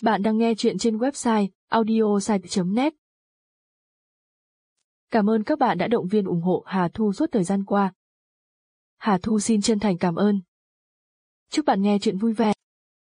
Bạn đang nghe chuyện trên website audiosite.net. Cảm ơn các bạn đã động viên ủng hộ Hà Thu suốt thời gian qua. Hà Thu xin chân thành cảm ơn. Chúc bạn nghe chuyện vui vẻ.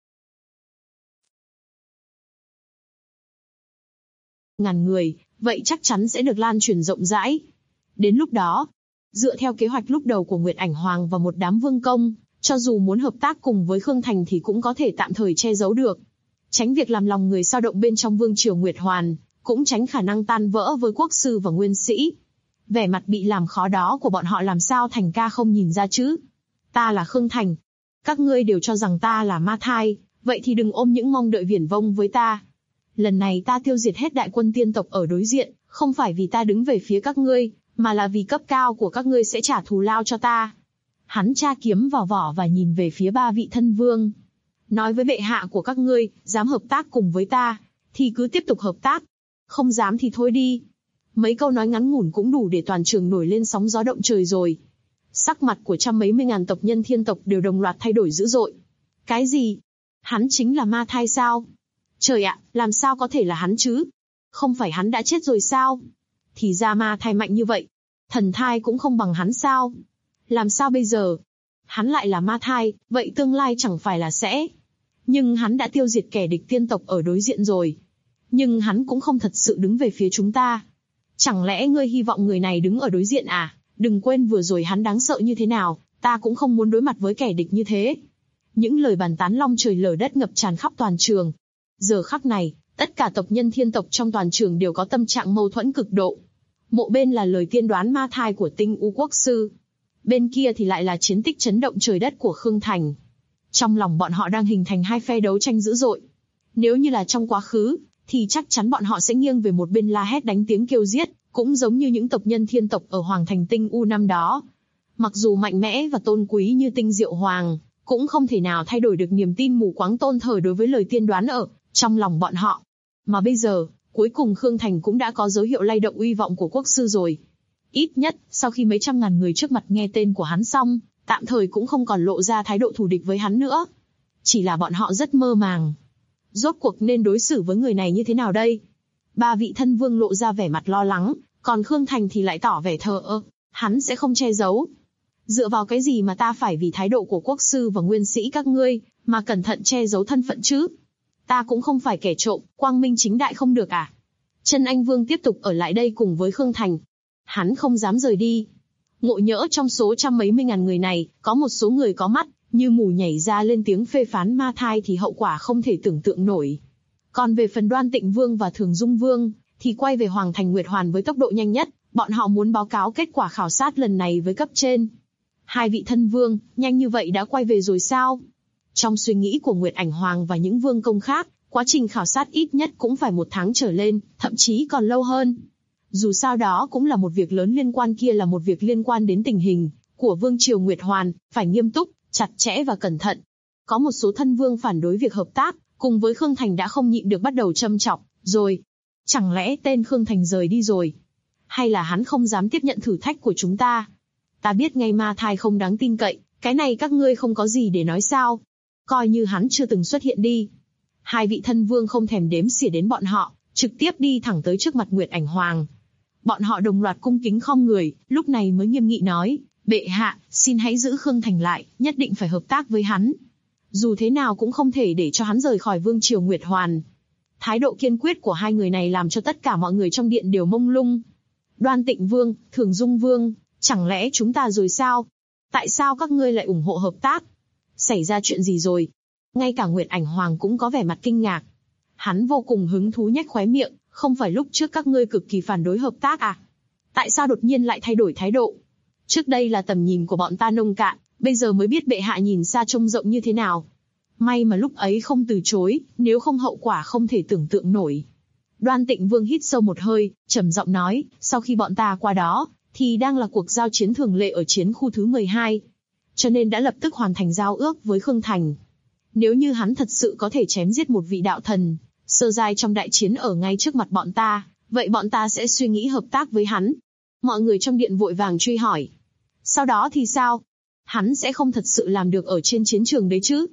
Ngàn người, vậy chắc chắn sẽ được lan truyền rộng rãi. Đến lúc đó, dựa theo kế hoạch lúc đầu của Nguyệt Ảnh Hoàng và một đám vương công, cho dù muốn hợp tác cùng với Khương Thành thì cũng có thể tạm thời che giấu được. Tránh việc làm lòng người dao động bên trong vương triều Nguyệt Hoàn, cũng tránh khả năng tan vỡ với quốc sư và nguyên sĩ. Vẻ mặt bị làm khó đó của bọn họ làm sao Thành ca không nhìn ra chứ? Ta là Khương Thành. Các ngươi đều cho rằng ta là ma thai, vậy thì đừng ôm những mong đợi viển vông với ta. Lần này ta tiêu diệt hết đại quân tiên tộc ở đối diện, không phải vì ta đứng về phía các ngươi, mà là vì cấp cao của các ngươi sẽ trả thù lao cho ta. Hắn tra kiếm vào vỏ và nhìn về phía ba vị thân vương. Nói với bệ hạ của các ngươi, dám hợp tác cùng với ta, thì cứ tiếp tục hợp tác. Không dám thì thôi đi. Mấy câu nói ngắn ngủn cũng đủ để toàn trường nổi lên sóng gió động trời rồi. Sắc mặt của trăm mấy mươi ngàn tộc nhân thiên tộc đều đồng loạt thay đổi dữ dội. Cái gì? Hắn chính là ma thai sao? Trời ạ, làm sao có thể là hắn chứ? Không phải hắn đã chết rồi sao? Thì ra ma thai mạnh như vậy. Thần thai cũng không bằng hắn sao? Làm sao bây giờ? Hắn lại là ma thai, vậy tương lai chẳng phải là sẽ... Nhưng hắn đã tiêu diệt kẻ địch tiên tộc ở đối diện rồi. Nhưng hắn cũng không thật sự đứng về phía chúng ta. Chẳng lẽ ngươi hy vọng người này đứng ở đối diện à? Đừng quên vừa rồi hắn đáng sợ như thế nào, ta cũng không muốn đối mặt với kẻ địch như thế. Những lời bàn tán long trời lở đất ngập tràn khắp toàn trường. Giờ khắc này, tất cả tộc nhân thiên tộc trong toàn trường đều có tâm trạng mâu thuẫn cực độ. Một bên là lời tiên đoán ma thai của Tinh U Quốc Sư. Bên kia thì lại là chiến tích chấn động trời đất của Khương Thành. Trong lòng bọn họ đang hình thành hai phe đấu tranh dữ dội. Nếu như là trong quá khứ, thì chắc chắn bọn họ sẽ nghiêng về một bên la hét đánh tiếng kêu giết, cũng giống như những tộc nhân thiên tộc ở Hoàng Thành Tinh U năm đó. Mặc dù mạnh mẽ và tôn quý như Tinh Diệu Hoàng, cũng không thể nào thay đổi được niềm tin mù quáng tôn thờ đối với lời tiên đoán ở trong lòng bọn họ. Mà bây giờ, cuối cùng Khương Thành cũng đã có dấu hiệu lay động uy vọng của quốc sư rồi. Ít nhất, sau khi mấy trăm ngàn người trước mặt nghe tên của hắn xong, tạm thời cũng không còn lộ ra thái độ thù địch với hắn nữa. Chỉ là bọn họ rất mơ màng. Rốt cuộc nên đối xử với người này như thế nào đây? Ba vị thân vương lộ ra vẻ mặt lo lắng, còn Khương Thành thì lại tỏ vẻ thờ ơ. Hắn sẽ không che giấu. Dựa vào cái gì mà ta phải vì thái độ của quốc sư và nguyên sĩ các ngươi, mà cẩn thận che giấu thân phận chứ? Ta cũng không phải kẻ trộm, quang minh chính đại không được à? Trân Anh Vương tiếp tục ở lại đây cùng với Khương Thành. Hắn không dám rời đi. Ngộ nhỡ trong số trăm mấy mươi ngàn người này, có một số người có mắt, như mù nhảy ra lên tiếng phê phán ma thai thì hậu quả không thể tưởng tượng nổi. Còn về phần Đoan Tịnh Vương và Thường Dung Vương, thì quay về Hoàng Thành Nguyệt Hoàn với tốc độ nhanh nhất, bọn họ muốn báo cáo kết quả khảo sát lần này với cấp trên. Hai vị thân vương, nhanh như vậy đã quay về rồi sao? Trong suy nghĩ của Nguyệt Ảnh Hoàng và những vương công khác, quá trình khảo sát ít nhất cũng phải 1 tháng trở lên, thậm chí còn lâu hơn. Dù sao đó cũng là một việc lớn liên quan kia là một việc liên quan đến tình hình của Vương triều Nguyệt Hoàn, phải nghiêm túc, chặt chẽ và cẩn thận. Có một số thân vương phản đối việc hợp tác, cùng với Khương Thành đã không nhịn được bắt đầu châm chọc, rồi. Chẳng lẽ tên Khương Thành rời đi rồi? Hay là hắn không dám tiếp nhận thử thách của chúng ta? Ta biết ngay ma thai không đáng tin cậy, cái này các ngươi không có gì để nói sao? Coi như hắn chưa từng xuất hiện đi. Hai vị thân vương không thèm đếm xỉa đến bọn họ, trực tiếp đi thẳng tới trước mặt Nguyệt Ảnh Hoàng. Bọn họ đồng loạt cung kính khom người, lúc này mới nghiêm nghị nói, bệ hạ, xin hãy giữ Khương Thành lại, nhất định phải hợp tác với hắn. Dù thế nào cũng không thể để cho hắn rời khỏi vương triều Nguyệt Hoàn. Thái độ kiên quyết của hai người này làm cho tất cả mọi người trong điện đều mông lung. Đoan Tịnh Vương, Thường Dung Vương, chẳng lẽ chúng ta rồi sao? Tại sao các ngươi lại ủng hộ hợp tác? Xảy ra chuyện gì rồi? Ngay cả Nguyệt Ảnh Hoàng cũng có vẻ mặt kinh ngạc. Hắn vô cùng hứng thú nhếch khóe miệng, không phải lúc trước các ngươi cực kỳ phản đối hợp tác à? Tại sao đột nhiên lại thay đổi thái độ? Trước đây là tầm nhìn của bọn ta nông cạn, bây giờ mới biết bệ hạ nhìn xa trông rộng như thế nào. May mà lúc ấy không từ chối, nếu không hậu quả không thể tưởng tượng nổi. Đoan Tịnh Vương hít sâu một hơi, trầm giọng nói, sau khi bọn ta qua đó, thì đang là cuộc giao chiến thường lệ ở chiến khu thứ 12. Cho nên đã lập tức hoàn thành giao ước với Khương Thành. Nếu như hắn thật sự có thể chém giết một vị đạo thần, sơ giai trong đại chiến ở ngay trước mặt bọn ta, vậy bọn ta sẽ suy nghĩ hợp tác với hắn. Mọi người trong điện vội vàng truy hỏi. Sau đó thì sao? Hắn sẽ không thật sự làm được ở trên chiến trường đấy chứ?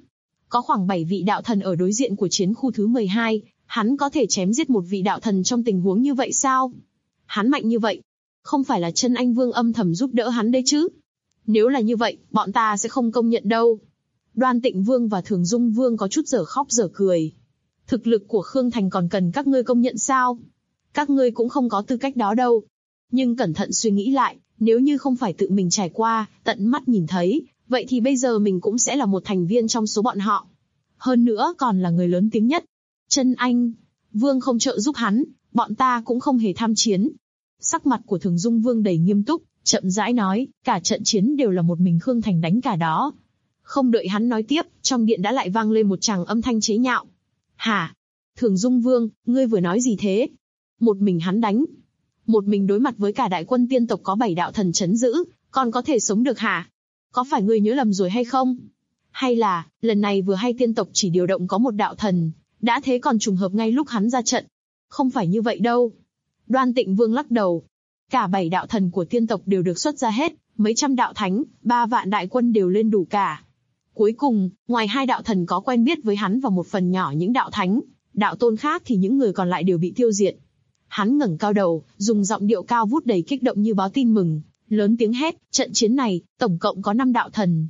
Có khoảng 7 vị đạo thần ở đối diện của chiến khu thứ 12, hắn có thể chém giết một vị đạo thần trong tình huống như vậy sao? Hắn mạnh như vậy, không phải là Chân Anh Vương âm thầm giúp đỡ hắn đấy chứ? Nếu là như vậy, bọn ta sẽ không công nhận đâu. Đoan Tịnh Vương và Thường Dung Vương có chút dở khóc dở cười. Thực lực của Khương Thành còn cần các ngươi công nhận sao? Các ngươi cũng không có tư cách đó đâu. Nhưng cẩn thận suy nghĩ lại, nếu như không phải tự mình trải qua, tận mắt nhìn thấy, vậy thì bây giờ mình cũng sẽ là một thành viên trong số bọn họ. Hơn nữa còn là người lớn tiếng nhất. Chân Anh Vương không trợ giúp hắn, bọn ta cũng không hề tham chiến. Sắc mặt của Thường Dung Vương đầy nghiêm túc, chậm rãi nói, cả trận chiến đều là một mình Khương Thành đánh cả đó. Không đợi hắn nói tiếp, trong điện đã lại vang lên một tràng âm thanh chế nhạo. Hả? Thường Dung Vương, ngươi vừa nói gì thế? Một mình hắn đánh. Một mình đối mặt với cả đại quân tiên tộc có 7 đạo thần trấn giữ, còn có thể sống được hả? Có phải ngươi nhớ lầm rồi hay không? Hay là, lần này vừa hay tiên tộc chỉ điều động có một đạo thần, đã thế còn trùng hợp ngay lúc hắn ra trận? Không phải như vậy đâu. Đoan Tịnh Vương lắc đầu. Cả 7 đạo thần của tiên tộc đều được xuất ra hết, mấy trăm đạo thánh, 3 vạn đại quân đều lên đủ cả. Cuối cùng, ngoài 2 đạo thần có quen biết với hắn và một phần nhỏ những đạo thánh, đạo tôn khác thì những người còn lại đều bị tiêu diệt. Hắn ngẩng cao đầu, dùng giọng điệu cao vút đầy kích động như báo tin mừng, lớn tiếng hét, trận chiến này, tổng cộng có 5 đạo thần,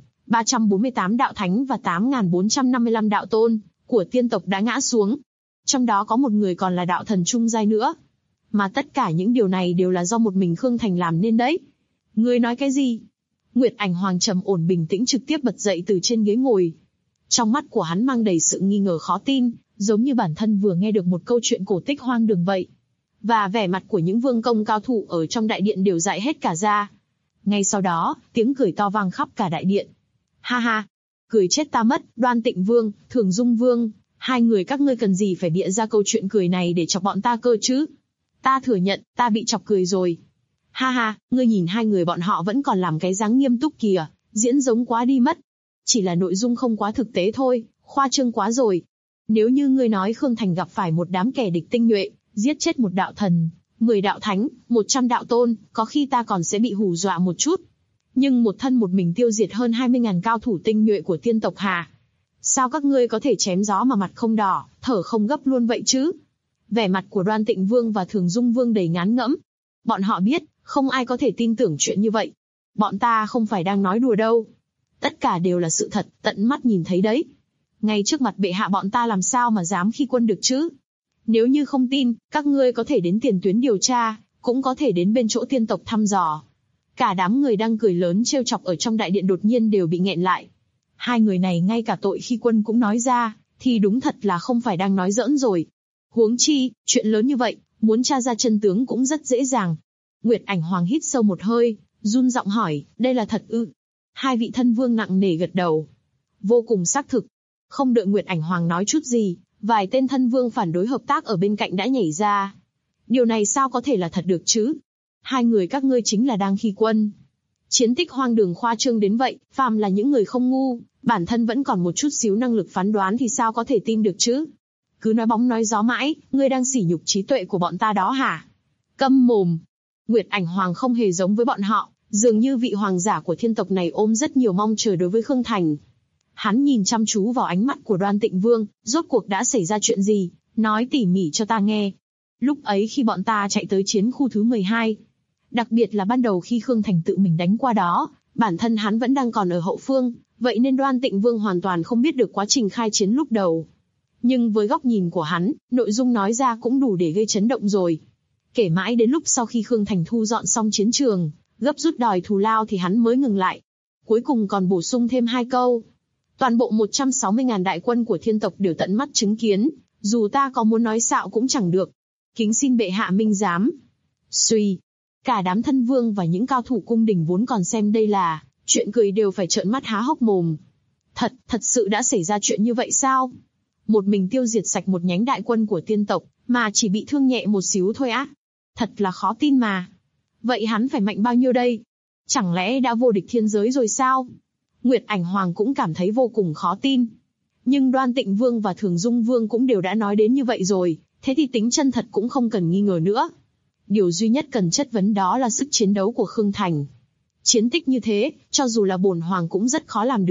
348 đạo thánh và 8.455 đạo tôn của tiên tộc đã ngã xuống. Trong đó có một người còn là đạo thần trung giai nữa. Mà tất cả những điều này đều là do một mình Khương Thành làm nên đấy. Ngươi nói cái gì? Nguyệt Ảnh Hoàng trầm ổn bình tĩnh trực tiếp bật dậy từ trên ghế ngồi. Trong mắt của hắn mang đầy sự nghi ngờ khó tin, giống như bản thân vừa nghe được một câu chuyện cổ tích hoang đường vậy. Và vẻ mặt của những vương công cao thủ ở trong đại điện đều dại hết cả ra. Ngay sau đó, tiếng cười to vang khắp cả đại điện. Ha ha, cười chết ta mất, Đoan Tịnh Vương, Thường Dung Vương, hai người các ngươi cần gì phải bịa ra câu chuyện cười này để chọc bọn ta cơ chứ? Ta thừa nhận, ta bị chọc cười rồi. Ha ha, ngươi nhìn hai người bọn họ vẫn còn làm cái dáng nghiêm túc kìa, diễn giống quá đi mất. Chỉ là nội dung không quá thực tế thôi, khoa trương quá rồi. Nếu như ngươi nói Khương Thành gặp phải một đám kẻ địch tinh nhuệ, giết chết một đạo thần, 10 đạo thánh, 100 đạo tôn, có khi ta còn sẽ bị hù dọa một chút. Nhưng một thân một mình tiêu diệt hơn 20.000 cao thủ tinh nhuệ của tiên tộc hà. Sao các ngươi có thể chém gió mà mặt không đỏ, thở không gấp luôn vậy chứ? Vẻ mặt của Đoan Tịnh Vương và Thường Dung Vương đầy ngán ngẫm. Bọn họ biết, không ai có thể tin tưởng chuyện như vậy. Bọn ta không phải đang nói đùa đâu. Tất cả đều là sự thật, tận mắt nhìn thấy đấy. Ngay trước mặt bệ hạ bọn ta làm sao mà dám khi quân được chứ? Nếu như không tin, các ngươi có thể đến tiền tuyến điều tra, cũng có thể đến bên chỗ tiên tộc thăm dò. Cả đám người đang cười lớn trêu chọc ở trong đại điện đột nhiên đều bị nghẹn lại. Hai người này ngay cả tội khi quân cũng nói ra, thì đúng thật là không phải đang nói giỡn rồi. Huống chi, chuyện lớn như vậy, muốn tra ra chân tướng cũng rất dễ dàng. Nguyệt Ảnh Hoàng hít sâu một hơi, run giọng hỏi, đây là thật ư? Hai vị thân vương nặng nề gật đầu. Vô cùng xác thực. Không đợi Nguyệt Ảnh Hoàng nói chút gì, vài tên thân vương phản đối hợp tác ở bên cạnh đã nhảy ra. Điều này sao có thể là thật được chứ? Hai người các ngươi chính là đang khi quân. Chiến tích hoang đường khoa trương đến vậy, phàm là những người không ngu, bản thân vẫn còn một chút xíu năng lực phán đoán thì sao có thể tin được chứ? Cứ nói bóng nói gió mãi, ngươi đang sỉ nhục trí tuệ của bọn ta đó hả? Câm mồm! Nguyệt Ảnh Hoàng không hề giống với bọn họ, dường như vị hoàng giả của thiên tộc này ôm rất nhiều mong chờ đối với Khương Thành. Hắn nhìn chăm chú vào ánh mắt của Đoan Tịnh Vương, rốt cuộc đã xảy ra chuyện gì, nói tỉ mỉ cho ta nghe. Lúc ấy khi bọn ta chạy tới chiến khu thứ 12, đặc biệt là ban đầu khi Khương Thành tự mình đánh qua đó, bản thân hắn vẫn đang còn ở hậu phương, vậy nên Đoan Tịnh Vương hoàn toàn không biết được quá trình khai chiến lúc đầu. Nhưng với góc nhìn của hắn, nội dung nói ra cũng đủ để gây chấn động rồi. Kể mãi đến lúc sau khi Khương Thành thu dọn xong chiến trường, gấp rút đòi thù lao thì hắn mới ngừng lại. Cuối cùng còn bổ sung thêm 2 câu. Toàn bộ 160.000 đại quân của thiên tộc đều tận mắt chứng kiến, dù ta có muốn nói xạo cũng chẳng được. Kính xin bệ hạ minh giám. Suy. Cả đám thân vương và những cao thủ cung đình vốn còn xem đây là chuyện cười đều phải trợn mắt há hốc mồm. Thật sự đã xảy ra chuyện như vậy sao? Một mình tiêu diệt sạch một nhánh đại quân của tiên tộc, mà chỉ bị thương nhẹ một xíu thôi á. Thật là khó tin mà. Vậy hắn phải mạnh bao nhiêu đây? Chẳng lẽ đã vô địch thiên giới rồi sao? Nguyệt Ảnh Hoàng cũng cảm thấy vô cùng khó tin. Nhưng Đoan Tịnh Vương và Thường Dung Vương cũng đều đã nói đến như vậy rồi, thế thì tính chân thật cũng không cần nghi ngờ nữa. Điều duy nhất cần chất vấn đó là sức chiến đấu của Khương Thành. Chiến tích như thế, cho dù là bổn hoàng cũng rất khó làm được,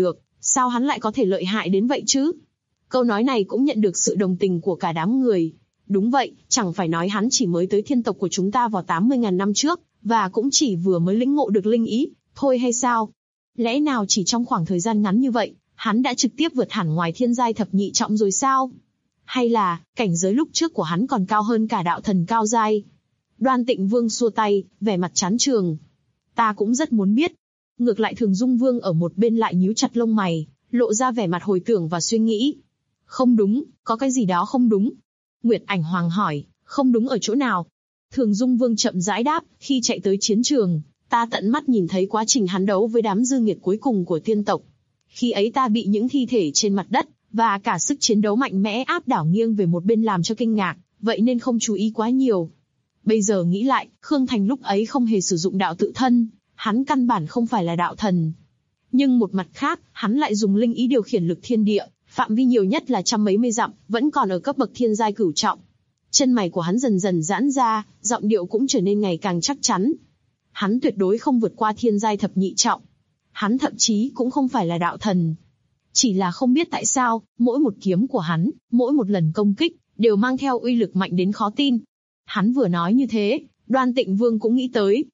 Sao hắn lại có thể lợi hại đến vậy chứ? Câu nói này cũng nhận được sự đồng tình của cả đám người. Đúng vậy, chẳng phải nói hắn chỉ mới tới thiên tộc của chúng ta vào 80.000 năm trước, và cũng chỉ vừa mới lĩnh ngộ được linh ý, thôi hay sao? Lẽ nào chỉ trong khoảng thời gian ngắn như vậy, hắn đã trực tiếp vượt hẳn ngoài thiên giai thập nhị trọng rồi sao? Hay là, cảnh giới lúc trước của hắn còn cao hơn cả đạo thần cao giai? Đoan Tịnh Vương xua tay, vẻ mặt chán chường. Ta cũng rất muốn biết. Ngược lại Thường Dung Vương ở một bên lại nhíu chặt lông mày, lộ ra vẻ mặt hồi tưởng và suy nghĩ. Không đúng, có cái gì đó không đúng. Nguyệt Ảnh Hoàng hỏi, không đúng ở chỗ nào? Thường Dung Vương chậm rãi đáp, khi chạy tới chiến trường, ta tận mắt nhìn thấy quá trình hắn đấu với đám dư nghiệt cuối cùng của tiên tộc. Khi ấy ta bị những thi thể trên mặt đất, và cả sức chiến đấu mạnh mẽ áp đảo nghiêng về một bên làm cho kinh ngạc, vậy nên không chú ý quá nhiều. Bây giờ nghĩ lại, Khương Thành lúc ấy không hề sử dụng đạo tự thân, hắn căn bản không phải là đạo thần. Nhưng một mặt khác, hắn lại dùng linh ý điều khiển lực thiên địa, phạm vi nhiều nhất là trăm mấy mươi dặm, vẫn còn ở cấp bậc thiên giai cửu trọng. Chân mày của hắn dần dần giãn ra, giọng điệu cũng trở nên ngày càng chắc chắn. Hắn tuyệt đối không vượt qua thiên giai thập nhị trọng. Hắn thậm chí cũng không phải là đạo thần. Chỉ là không biết tại sao, mỗi một kiếm của hắn, mỗi một lần công kích, đều mang theo uy lực mạnh đến khó tin. Hắn vừa nói như thế, Đoan Tịnh Vương cũng nghĩ tới.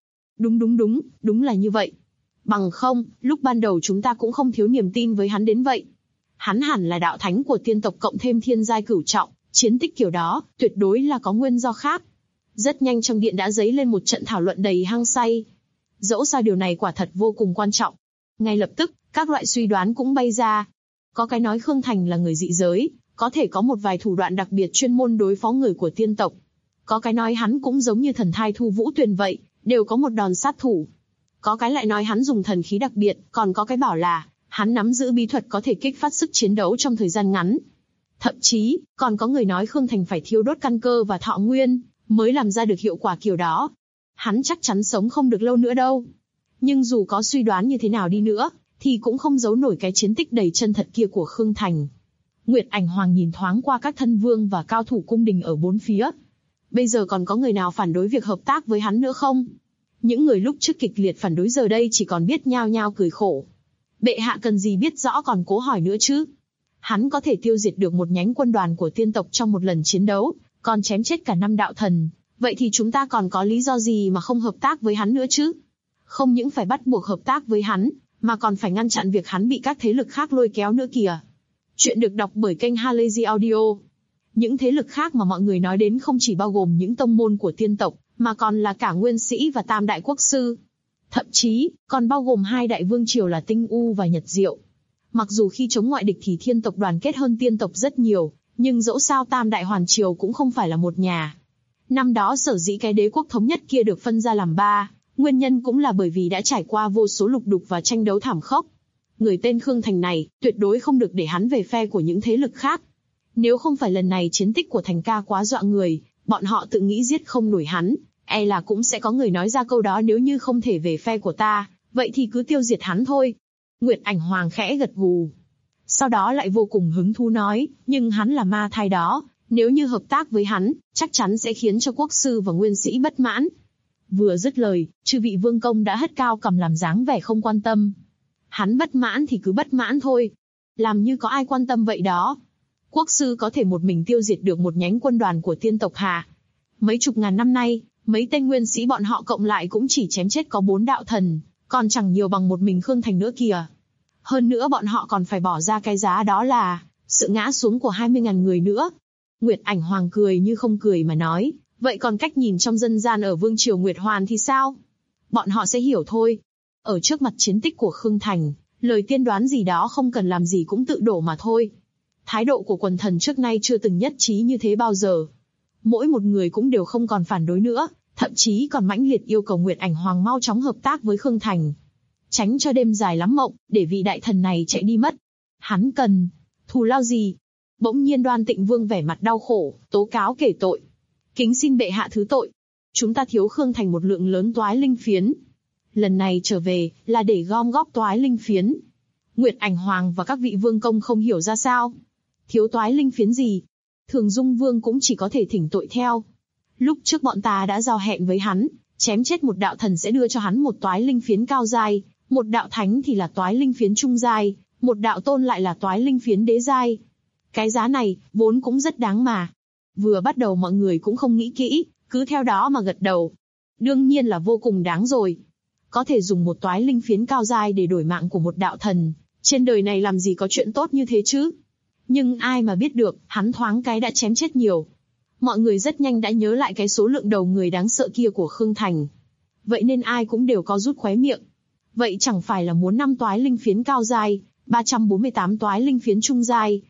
Đúng là như vậy. Bằng không, lúc ban đầu chúng ta cũng không thiếu niềm tin với hắn đến vậy. Hắn hẳn là đạo thánh của tiên tộc cộng thêm thiên giai cửu trọng, chiến tích kiểu đó, tuyệt đối là có nguyên do khác. Rất nhanh trong điện đã dấy lên một trận thảo luận đầy hăng say. Dẫu sao điều này quả thật vô cùng quan trọng. Ngay lập tức, các loại suy đoán cũng bay ra. Có cái nói Khương Thành là người dị giới, có thể có một vài thủ đoạn đặc biệt chuyên môn đối phó người của tiên tộc. Có cái nói hắn cũng giống như thần thai Thu Vũ Tuyền vậy, đều có một đòn sát thủ. Có cái lại nói hắn dùng thần khí đặc biệt, còn có cái bảo là hắn nắm giữ bí thuật có thể kích phát sức chiến đấu trong thời gian ngắn. Thậm chí, còn có người nói Khương Thành phải thiêu đốt căn cơ và thọ nguyên, mới làm ra được hiệu quả kiểu đó. Hắn chắc chắn sống không được lâu nữa đâu. Nhưng dù có suy đoán như thế nào đi nữa, thì cũng không giấu nổi cái chiến tích đầy chân thật kia của Khương Thành. Nguyệt Ảnh Hoàng nhìn thoáng qua các thân vương và cao thủ cung đình ở bốn phía. Bây giờ còn có người nào phản đối việc hợp tác với hắn nữa không? Những người lúc trước kịch liệt phản đối giờ đây chỉ còn biết nhao nhao cười khổ. Bệ hạ cần gì biết rõ còn cố hỏi nữa chứ? Hắn có thể tiêu diệt được một nhánh quân đoàn của tiên tộc trong một lần chiến đấu, còn chém chết cả 5 đạo thần. Vậy thì chúng ta còn có lý do gì mà không hợp tác với hắn nữa chứ? Không những phải bắt buộc hợp tác với hắn, mà còn phải ngăn chặn việc hắn bị các thế lực khác lôi kéo nữa kìa. Chuyện được đọc bởi kênh Halazy Audio. Những thế lực khác mà mọi người nói đến không chỉ bao gồm những tông môn của tiên tộc, mà còn là cả nguyên sĩ và tam đại quốc sư. Thậm chí, còn bao gồm 2 đại vương triều là Tinh U và Nhật Diệu. Mặc dù khi chống ngoại địch thì thiên tộc đoàn kết hơn tiên tộc rất nhiều, nhưng dẫu sao tam đại hoàn triều cũng không phải là một nhà. Năm đó sở dĩ cái đế quốc thống nhất kia được phân ra làm 3, nguyên nhân cũng là bởi vì đã trải qua vô số lục đục và tranh đấu thảm khốc. Người tên Khương Thành này, tuyệt đối không được để hắn về phe của những thế lực khác. Nếu không phải lần này chiến tích của Thành ca quá dọa người, bọn họ tự nghĩ giết không nổi hắn, e là cũng sẽ có người nói ra câu đó, nếu như không thể về phe của ta, vậy thì cứ tiêu diệt hắn thôi. Nguyệt Ảnh Hoàng khẽ gật gù. Sau đó lại vô cùng hứng thú nói, nhưng hắn là ma thai đó, nếu như hợp tác với hắn, chắc chắn sẽ khiến cho quốc sư và nguyên sĩ bất mãn. Vừa dứt lời, chư vị vương công đã hất cao cầm làm dáng vẻ không quan tâm. Hắn bất mãn thì cứ bất mãn thôi. Làm như có ai quan tâm vậy đó. Quốc sư có thể một mình tiêu diệt được một nhánh quân đoàn của tiên tộc hà? Mấy chục ngàn năm nay, mấy tên nguyên sĩ bọn họ cộng lại cũng chỉ chém chết có 4 đạo thần, còn chẳng nhiều bằng một mình Khương Thành nữa kìa. Hơn nữa bọn họ còn phải bỏ ra cái giá đó là sự ngã xuống của 20.000 người nữa. Nguyệt Ảnh Hoàng cười như không cười mà nói, vậy còn cách nhìn trong dân gian ở vương triều Nguyệt Hoàn thì sao? Bọn họ sẽ hiểu thôi. Ở trước mặt chiến tích của Khương Thành, lời tiên đoán gì đó không cần làm gì cũng tự đổ mà thôi. Thái độ của quần thần trước nay chưa từng nhất trí như thế bao giờ. Mỗi một người cũng đều không còn phản đối nữa, thậm chí còn mãnh liệt yêu cầu Nguyệt Ảnh Hoàng mau chóng hợp tác với Khương Thành. Tránh cho đêm dài lắm mộng, để vị đại thần này chạy đi mất. Hắn cần thù lao gì? Bỗng nhiên Đoan Tịnh Vương vẻ mặt đau khổ, tố cáo kể tội. Kính xin bệ hạ thứ tội. Chúng ta thiếu Khương Thành một lượng lớn toái linh phiến. Lần này trở về, là để gom góp toái linh phiến. Nguyệt Ảnh Hoàng và các vị vương công không hiểu ra sao. Thiếu toái linh phiến gì? Thường Dung Vương cũng chỉ có thể thỉnh tội theo. Lúc trước bọn ta đã giao hẹn với hắn, chém chết một đạo thần sẽ đưa cho hắn một toái linh phiến cao giai, một đạo thánh thì là toái linh phiến trung giai, Một đạo tôn lại là toái linh phiến đế giai. Cái giá này, vốn cũng rất đáng mà. Vừa bắt đầu mọi người cũng không nghĩ kỹ, cứ theo đó mà gật đầu. Đương nhiên là vô cùng đáng rồi. Có thể dùng một toái linh phiến cao giai để đổi mạng của một đạo thần. Trên đời này làm gì có chuyện tốt như thế chứ? Nhưng ai mà biết được, hắn thoáng cái đã chém chết nhiều. Mọi người rất nhanh đã nhớ lại cái số lượng đầu người đáng sợ kia của Khương Thành. Vậy nên ai cũng đều có rút khóe miệng. Vậy chẳng phải là muốn 5 toái linh phiến cao giai, 348 toái linh phiến trung giai,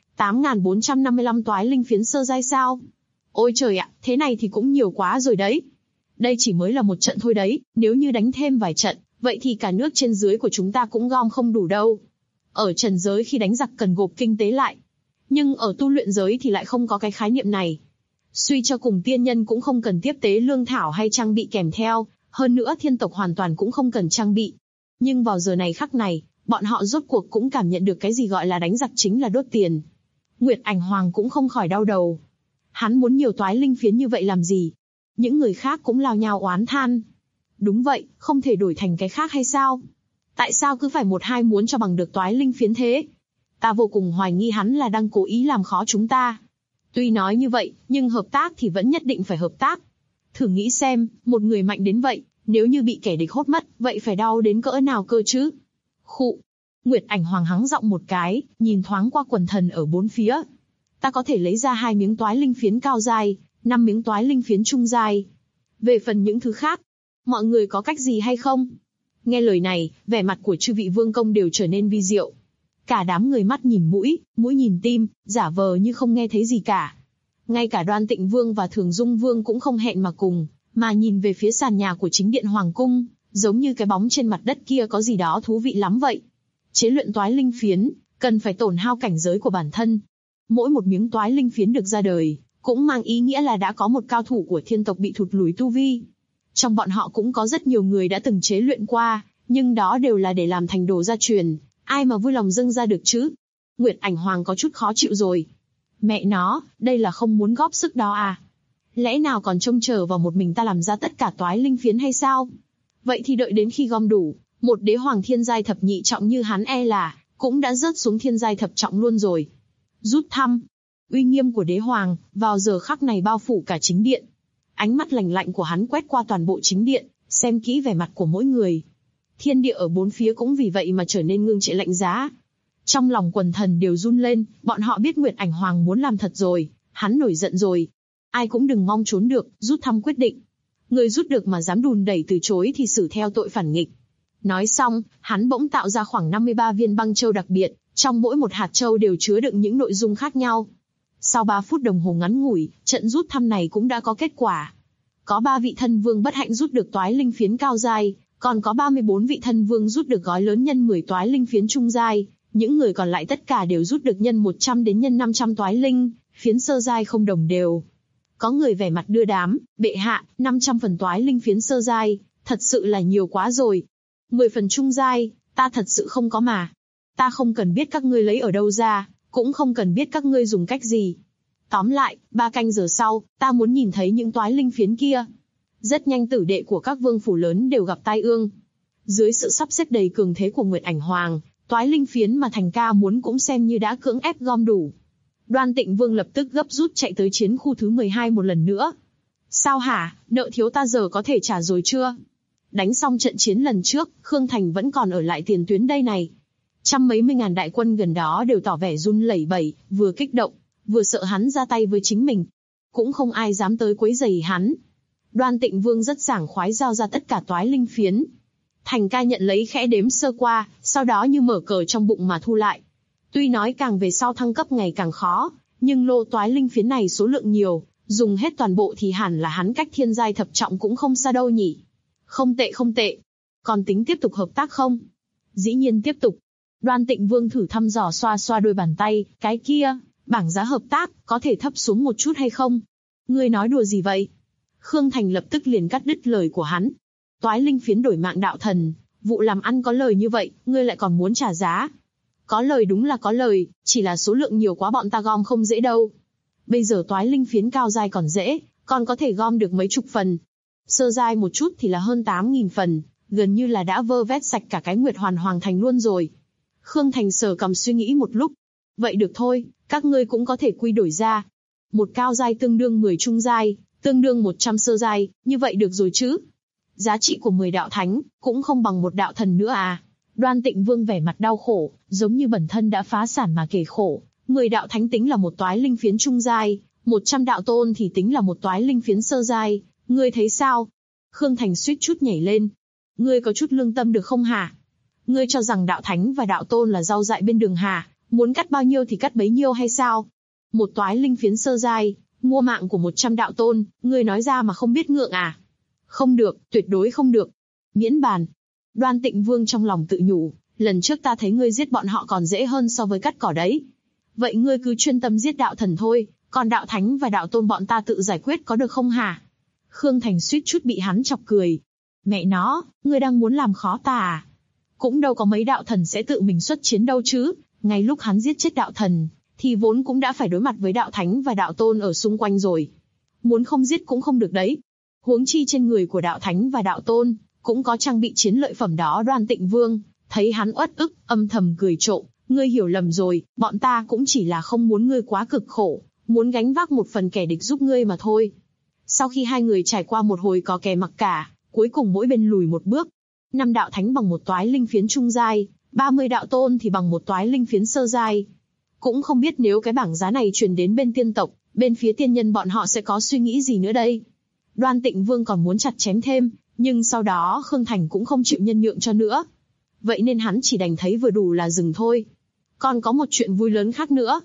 8.455 toái linh phiến sơ giai sao? Ôi trời ạ, thế này thì cũng nhiều quá rồi đấy. Đây chỉ mới là một trận thôi đấy, nếu như đánh thêm vài trận, vậy thì cả nước trên dưới của chúng ta cũng gom không đủ đâu. Ở trần giới khi đánh giặc cần gộp kinh tế lại. Nhưng ở tu luyện giới thì lại không có cái khái niệm này. Suy cho cùng tiên nhân cũng không cần tiếp tế lương thảo hay trang bị kèm theo, hơn nữa thiên tộc hoàn toàn cũng không cần trang bị. Nhưng vào giờ này khắc này, bọn họ rốt cuộc cũng cảm nhận được cái gì gọi là đánh giặc chính là đốt tiền. Nguyệt Ảnh Hoàng cũng không khỏi đau đầu. Hắn muốn nhiều toái linh phiến như vậy làm gì? Những người khác cũng lao nhao oán than. Đúng vậy, không thể đổi thành cái khác hay sao? Tại sao cứ phải một hai muốn cho bằng được toái linh phiến thế? Ta vô cùng hoài nghi hắn là đang cố ý làm khó chúng ta. Tuy nói như vậy, nhưng hợp tác thì vẫn nhất định phải hợp tác. Thử nghĩ xem, một người mạnh đến vậy, nếu như bị kẻ địch hốt mất, vậy phải đau đến cỡ nào cơ chứ? Khụ. Nguyệt Ảnh Hoàng hắng giọng một cái, nhìn thoáng qua quần thần ở bốn phía. Ta có thể lấy ra 2 miếng toái linh phiến cao giai, 5 miếng toái linh phiến trung giai. Về phần những thứ khác, mọi người có cách gì hay không? Nghe lời này, vẻ mặt của chư vị vương công đều trở nên vi diệu. Cả đám người mắt nhìn mũi, mũi nhìn tim, giả vờ như không nghe thấy gì cả. Ngay cả Đoan Tịnh Vương và Thường Dung Vương cũng không hẹn mà cùng, mà nhìn về phía sàn nhà của chính điện Hoàng Cung, giống như cái bóng trên mặt đất kia có gì đó thú vị lắm vậy. Chế luyện toái linh phiến, cần phải tổn hao cảnh giới của bản thân. Mỗi một miếng toái linh phiến được ra đời, cũng mang ý nghĩa là đã có một cao thủ của thiên tộc bị thụt lùi tu vi. Trong bọn họ cũng có rất nhiều người đã từng chế luyện qua, nhưng đó đều là để làm thành đồ gia truyền, ai mà vui lòng dâng ra được chứ? Nguyệt Ảnh Hoàng có chút khó chịu rồi. Mẹ nó, đây là không muốn góp sức đó à? Lẽ nào còn trông chờ vào một mình ta làm ra tất cả toái linh phiến hay sao? Vậy thì đợi đến khi gom đủ, một đế hoàng thiên giai thập nhị trọng như hắn e là cũng đã rớt xuống thiên giai thập trọng luôn rồi. Rút thăm. Uy nghiêm của đế hoàng vào giờ khắc này bao phủ cả chính điện. Ánh mắt lạnh lạnh của hắn quét qua toàn bộ chính điện, xem kỹ vẻ mặt của mỗi người. Thiên địa ở bốn phía cũng vì vậy mà trở nên ngưng trệ lạnh giá. Trong lòng quần thần đều run lên, bọn họ biết Nguyệt Ảnh Hoàng muốn làm thật rồi, hắn nổi giận rồi. Ai cũng đừng mong trốn được, rút thăm quyết định. Người rút được mà dám đùn đẩy từ chối thì xử theo tội phản nghịch. Nói xong, hắn bỗng tạo ra khoảng 53 viên băng châu đặc biệt, trong mỗi một hạt châu đều chứa đựng những nội dung khác nhau. Sau 3 phút đồng hồ ngắn ngủi, trận rút thăm này cũng đã có kết quả. Có 3 vị thân vương bất hạnh rút được toái linh phiến cao giai, còn có 34 vị thân vương rút được gói lớn nhân 10 toái linh phiến trung giai, những người còn lại tất cả đều rút được nhân 100 đến nhân 500 toái linh phiến sơ giai không đồng đều. Có người vẻ mặt đưa đám, bệ hạ, 500 phần toái linh phiến sơ giai, thật sự là nhiều quá rồi. 10 phần trung giai, ta thật sự không có mà. Ta không cần biết các ngươi lấy ở đâu ra, cũng không cần biết các ngươi dùng cách gì. Tóm lại, 3 canh giờ sau, ta muốn nhìn thấy những toái linh phiến kia. Rất nhanh tử đệ của các vương phủ lớn đều gặp tai ương. Dưới sự sắp xếp đầy cường thế của Nguyệt Ảnh Hoàng, toái linh phiến mà Thành Ca muốn cũng xem như đã cưỡng ép gom đủ. Đoan Tịnh Vương lập tức gấp rút chạy tới chiến khu thứ 12 một lần nữa. Sao hả, nợ thiếu ta giờ có thể trả rồi chưa? Đánh xong trận chiến lần trước, Khương Thành vẫn còn ở lại tiền tuyến đây này. Trăm mấy mươi ngàn đại quân gần đó đều tỏ vẻ run lẩy bẩy, vừa kích động, vừa sợ hắn ra tay với chính mình. Cũng không ai dám tới quấy rầy hắn. Đoan Tịnh Vương rất sảng khoái giao ra tất cả toái linh phiến. Thành Ca nhận lấy khẽ đếm sơ qua, sau đó như mở cờ trong bụng mà thu lại. Tuy nói càng về sau thăng cấp ngày càng khó, nhưng lô toái linh phiến này số lượng nhiều, dùng hết toàn bộ thì hẳn là hắn cách thiên giai thập trọng cũng không xa đâu nhỉ. Không tệ không tệ. Còn tính tiếp tục hợp tác không? Dĩ nhiên tiếp tục. Đoan Tịnh Vương thử thăm dò xoa xoa đôi bàn tay, cái kia, bảng giá hợp tác, có thể thấp xuống một chút hay không? Ngươi nói đùa gì vậy? Khương Thành lập tức liền cắt đứt lời của hắn. Toái linh phiến đổi mạng đạo thần, vụ làm ăn có lời như vậy, ngươi lại còn muốn trả giá. Có lời đúng là có lời, chỉ là số lượng nhiều quá bọn ta gom không dễ đâu. Bây giờ toái linh phiến cao giai còn dễ, còn có thể gom được mấy chục phần. Sơ giai một chút thì là hơn 8.000 phần, gần như là đã vơ vét sạch cả cái Nguyệt Hoàn Hoàng Thành luôn rồi. Khương Thành sờ cằm suy nghĩ một lúc. Vậy được thôi, các ngươi cũng có thể quy đổi ra. Một cao giai tương đương 10 trung giai, tương đương 100 sơ giai, như vậy được rồi chứ? Giá trị của 10 đạo thánh, cũng không bằng một đạo thần nữa à? Đoan Tịnh Vương vẻ mặt đau khổ, giống như bản thân đã phá sản mà kể khổ. 10 đạo thánh tính là một toái linh phiến trung giai, 100 đạo tôn thì tính là một toái linh phiến sơ giai, ngươi thấy sao? Khương Thành suýt chút nhảy lên. Ngươi có chút lương tâm được không hả? Ngươi cho rằng đạo thánh và đạo tôn là rau dại bên đường hả? Muốn cắt bao nhiêu thì cắt bấy nhiêu hay sao? Một toái linh phiến sơ giai, mua mạng của 100 đạo tôn, ngươi nói ra mà không biết ngượng à? Không được, tuyệt đối không được. Miễn bàn. Đoan Tịnh Vương trong lòng tự nhủ, lần trước ta thấy ngươi giết bọn họ còn dễ hơn so với cắt cỏ đấy. Vậy ngươi cứ chuyên tâm giết đạo thần thôi, còn đạo thánh và đạo tôn bọn ta tự giải quyết có được không hả? Khương Thành suýt chút bị hắn chọc cười. Mẹ nó, ngươi đang muốn làm khó ta à? Cũng đâu có mấy đạo thần sẽ tự mình xuất chiến đâu chứ. Ngay lúc hắn giết chết đạo thần, thì vốn cũng đã phải đối mặt với đạo thánh và đạo tôn ở xung quanh rồi. Muốn không giết cũng không được đấy. Huống chi trên người của đạo thánh và đạo tôn, cũng có trang bị chiến lợi phẩm đó. Đoan Tịnh Vương, thấy hắn uất ức, âm thầm cười trộm. Ngươi hiểu lầm rồi, bọn ta cũng chỉ là không muốn ngươi quá cực khổ, muốn gánh vác một phần kẻ địch giúp ngươi mà thôi. Sau khi hai người trải qua một hồi có kè mặc cả, cuối cùng mỗi bên lùi một bước. 5 đạo thánh bằng một toái linh phiến trung giai, 30 đạo tôn thì bằng một toái linh phiến sơ giai. Cũng không biết nếu cái bảng giá này truyền đến bên tiên tộc, bên phía tiên nhân bọn họ sẽ có suy nghĩ gì nữa đây. Đoan Tịnh Vương còn muốn chặt chém thêm, nhưng sau đó Khương Thành cũng không chịu nhân nhượng cho nữa. Vậy nên hắn chỉ đành thấy vừa đủ là dừng thôi. Còn có một chuyện vui lớn khác nữa.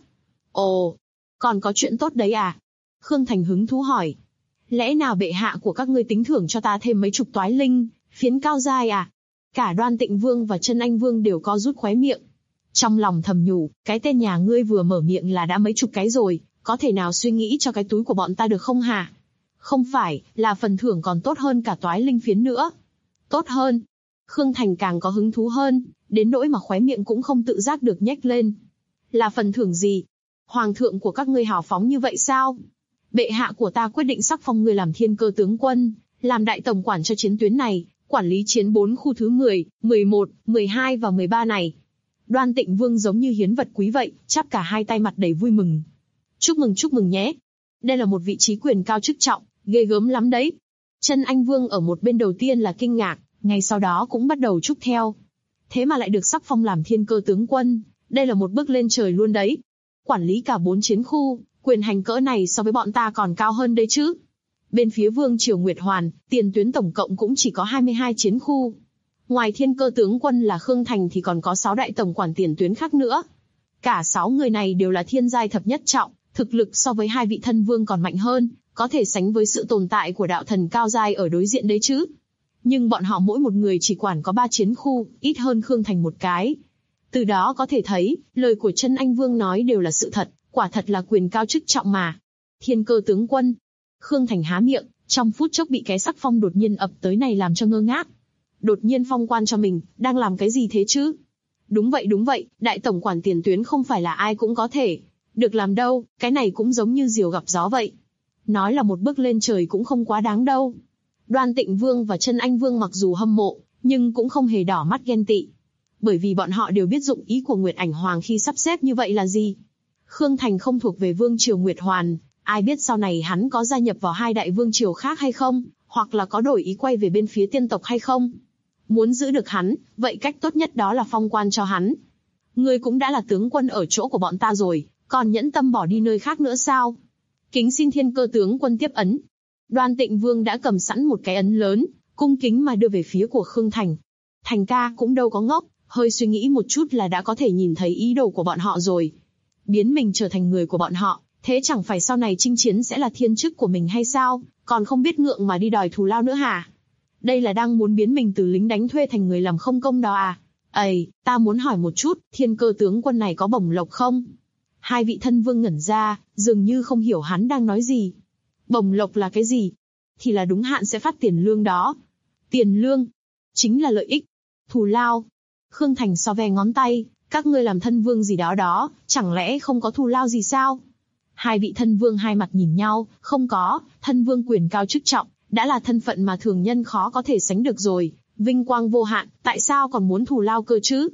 Ồ, còn có chuyện tốt đấy à? Khương Thành hứng thú hỏi. Lẽ nào bệ hạ của các ngươi tính thưởng cho ta thêm mấy chục toái linh, phiến cao giai à? Cả Đoan Tịnh Vương và Chân Anh Vương đều co rút khóe miệng. Trong lòng thầm nhủ, cái tên nhà ngươi vừa mở miệng là đã mấy chục cái rồi, có thể nào suy nghĩ cho cái túi của bọn ta được không hả? Không phải, là phần thưởng còn tốt hơn cả toái linh phiến nữa. Tốt hơn. Khương Thành càng có hứng thú hơn, đến nỗi mà khóe miệng cũng không tự giác được nhếch lên. Là phần thưởng gì? Hoàng thượng của các ngươi hào phóng như vậy sao? Bệ hạ của ta quyết định sắc phong ngươi làm thiên cơ tướng quân, làm đại tổng quản cho chiến tuyến này, quản lý chiến 4 khu thứ 10, 11, 12 và 13 này. Đoan Tịnh Vương giống như hiến vật quý vậy, chắp cả hai tay mặt đầy vui mừng. Chúc mừng nhé. Đây là một vị trí quyền cao chức trọng, ghê gớm lắm đấy. Chân Anh Vương ở một bên đầu tiên là kinh ngạc, ngay sau đó cũng bắt đầu chúc theo. Thế mà lại được sắc phong làm thiên cơ tướng quân, đây là một bước lên trời luôn đấy. Quản lý cả 4 chiến khu, quyền hành cỡ này so với bọn ta còn cao hơn đấy chứ. Bên phía Vương Triều Nguyệt Hoàn, tiền tuyến tổng cộng cũng chỉ có 22 chiến khu. Ngoài thiên cơ tướng quân là Khương Thành thì còn có 6 đại tổng quản tiền tuyến khác nữa. Cả 6 người này đều là thiên giai thập nhất trọng, thực lực so với 2 vị thân vương còn mạnh hơn, có thể sánh với sự tồn tại của đạo thần cao giai ở đối diện đấy chứ. Nhưng bọn họ mỗi một người chỉ quản có 3 chiến khu, ít hơn Khương Thành một cái. Từ đó có thể thấy, lời của Chân Anh Vương nói đều là sự thật, quả thật là quyền cao chức trọng mà. Thiên cơ tướng quân. Khương Thành há miệng, trong phút chốc bị cái sắc phong đột nhiên ập tới này làm cho ngơ ngác. Đột nhiên phong quan cho mình, đang làm cái gì thế chứ? Đúng vậy, đại tổng quản tiền tuyến không phải là ai cũng có thể được làm đâu, cái này cũng giống như diều gặp gió vậy. Nói là một bước lên trời cũng không quá đáng đâu. Đoan Tịnh Vương và Chân Anh Vương mặc dù hâm mộ, nhưng cũng không hề đỏ mắt ghen tị. Bởi vì bọn họ đều biết dụng ý của Nguyệt Ảnh Hoàng khi sắp xếp như vậy là gì. Khương Thành không thuộc về Vương Triều Nguyệt Hoàn, ai biết sau này hắn có gia nhập vào 2 đại vương triều khác hay không, hoặc là có đổi ý quay về bên phía tiên tộc hay không. Muốn giữ được hắn, vậy cách tốt nhất đó là phong quan cho hắn. Ngươi cũng đã là tướng quân ở chỗ của bọn ta rồi, còn nhẫn tâm bỏ đi nơi khác nữa sao? Kính xin thiên cơ tướng quân tiếp ấn. Đoan Tịnh Vương đã cầm sẵn một cái ấn lớn, cung kính mà đưa về phía của Khương Thành. Thành ca cũng đâu có ngốc, hơi suy nghĩ một chút là đã có thể nhìn thấy ý đồ của bọn họ rồi. Biến mình trở thành người của bọn họ, thế chẳng phải sau này chinh chiến sẽ là thiên chức của mình hay sao, còn không biết ngượng mà đi đòi thù lao nữa hả? Đây là đang muốn biến mình từ lính đánh thuê thành người làm không công đó à? Ây, ta muốn hỏi một chút, thiên cơ tướng quân này có bổng lộc không? 2 vị thân vương ngẩn ra, dường như không hiểu hắn đang nói gì. Bổng lộc là cái gì? Thì là đúng hạn sẽ phát tiền lương đó. Tiền lương? Chính là lợi ích. Thù lao. Khương Thành so ve ngón tay, các ngươi làm thân vương gì đó, chẳng lẽ không có thù lao gì sao? 2 vị thân vương hai mặt nhìn nhau, không có, thân vương quyền cao chức trọng, đã là thân phận mà thường nhân khó có thể sánh được rồi, vinh quang vô hạn, tại sao còn muốn thù lao cơ chứ?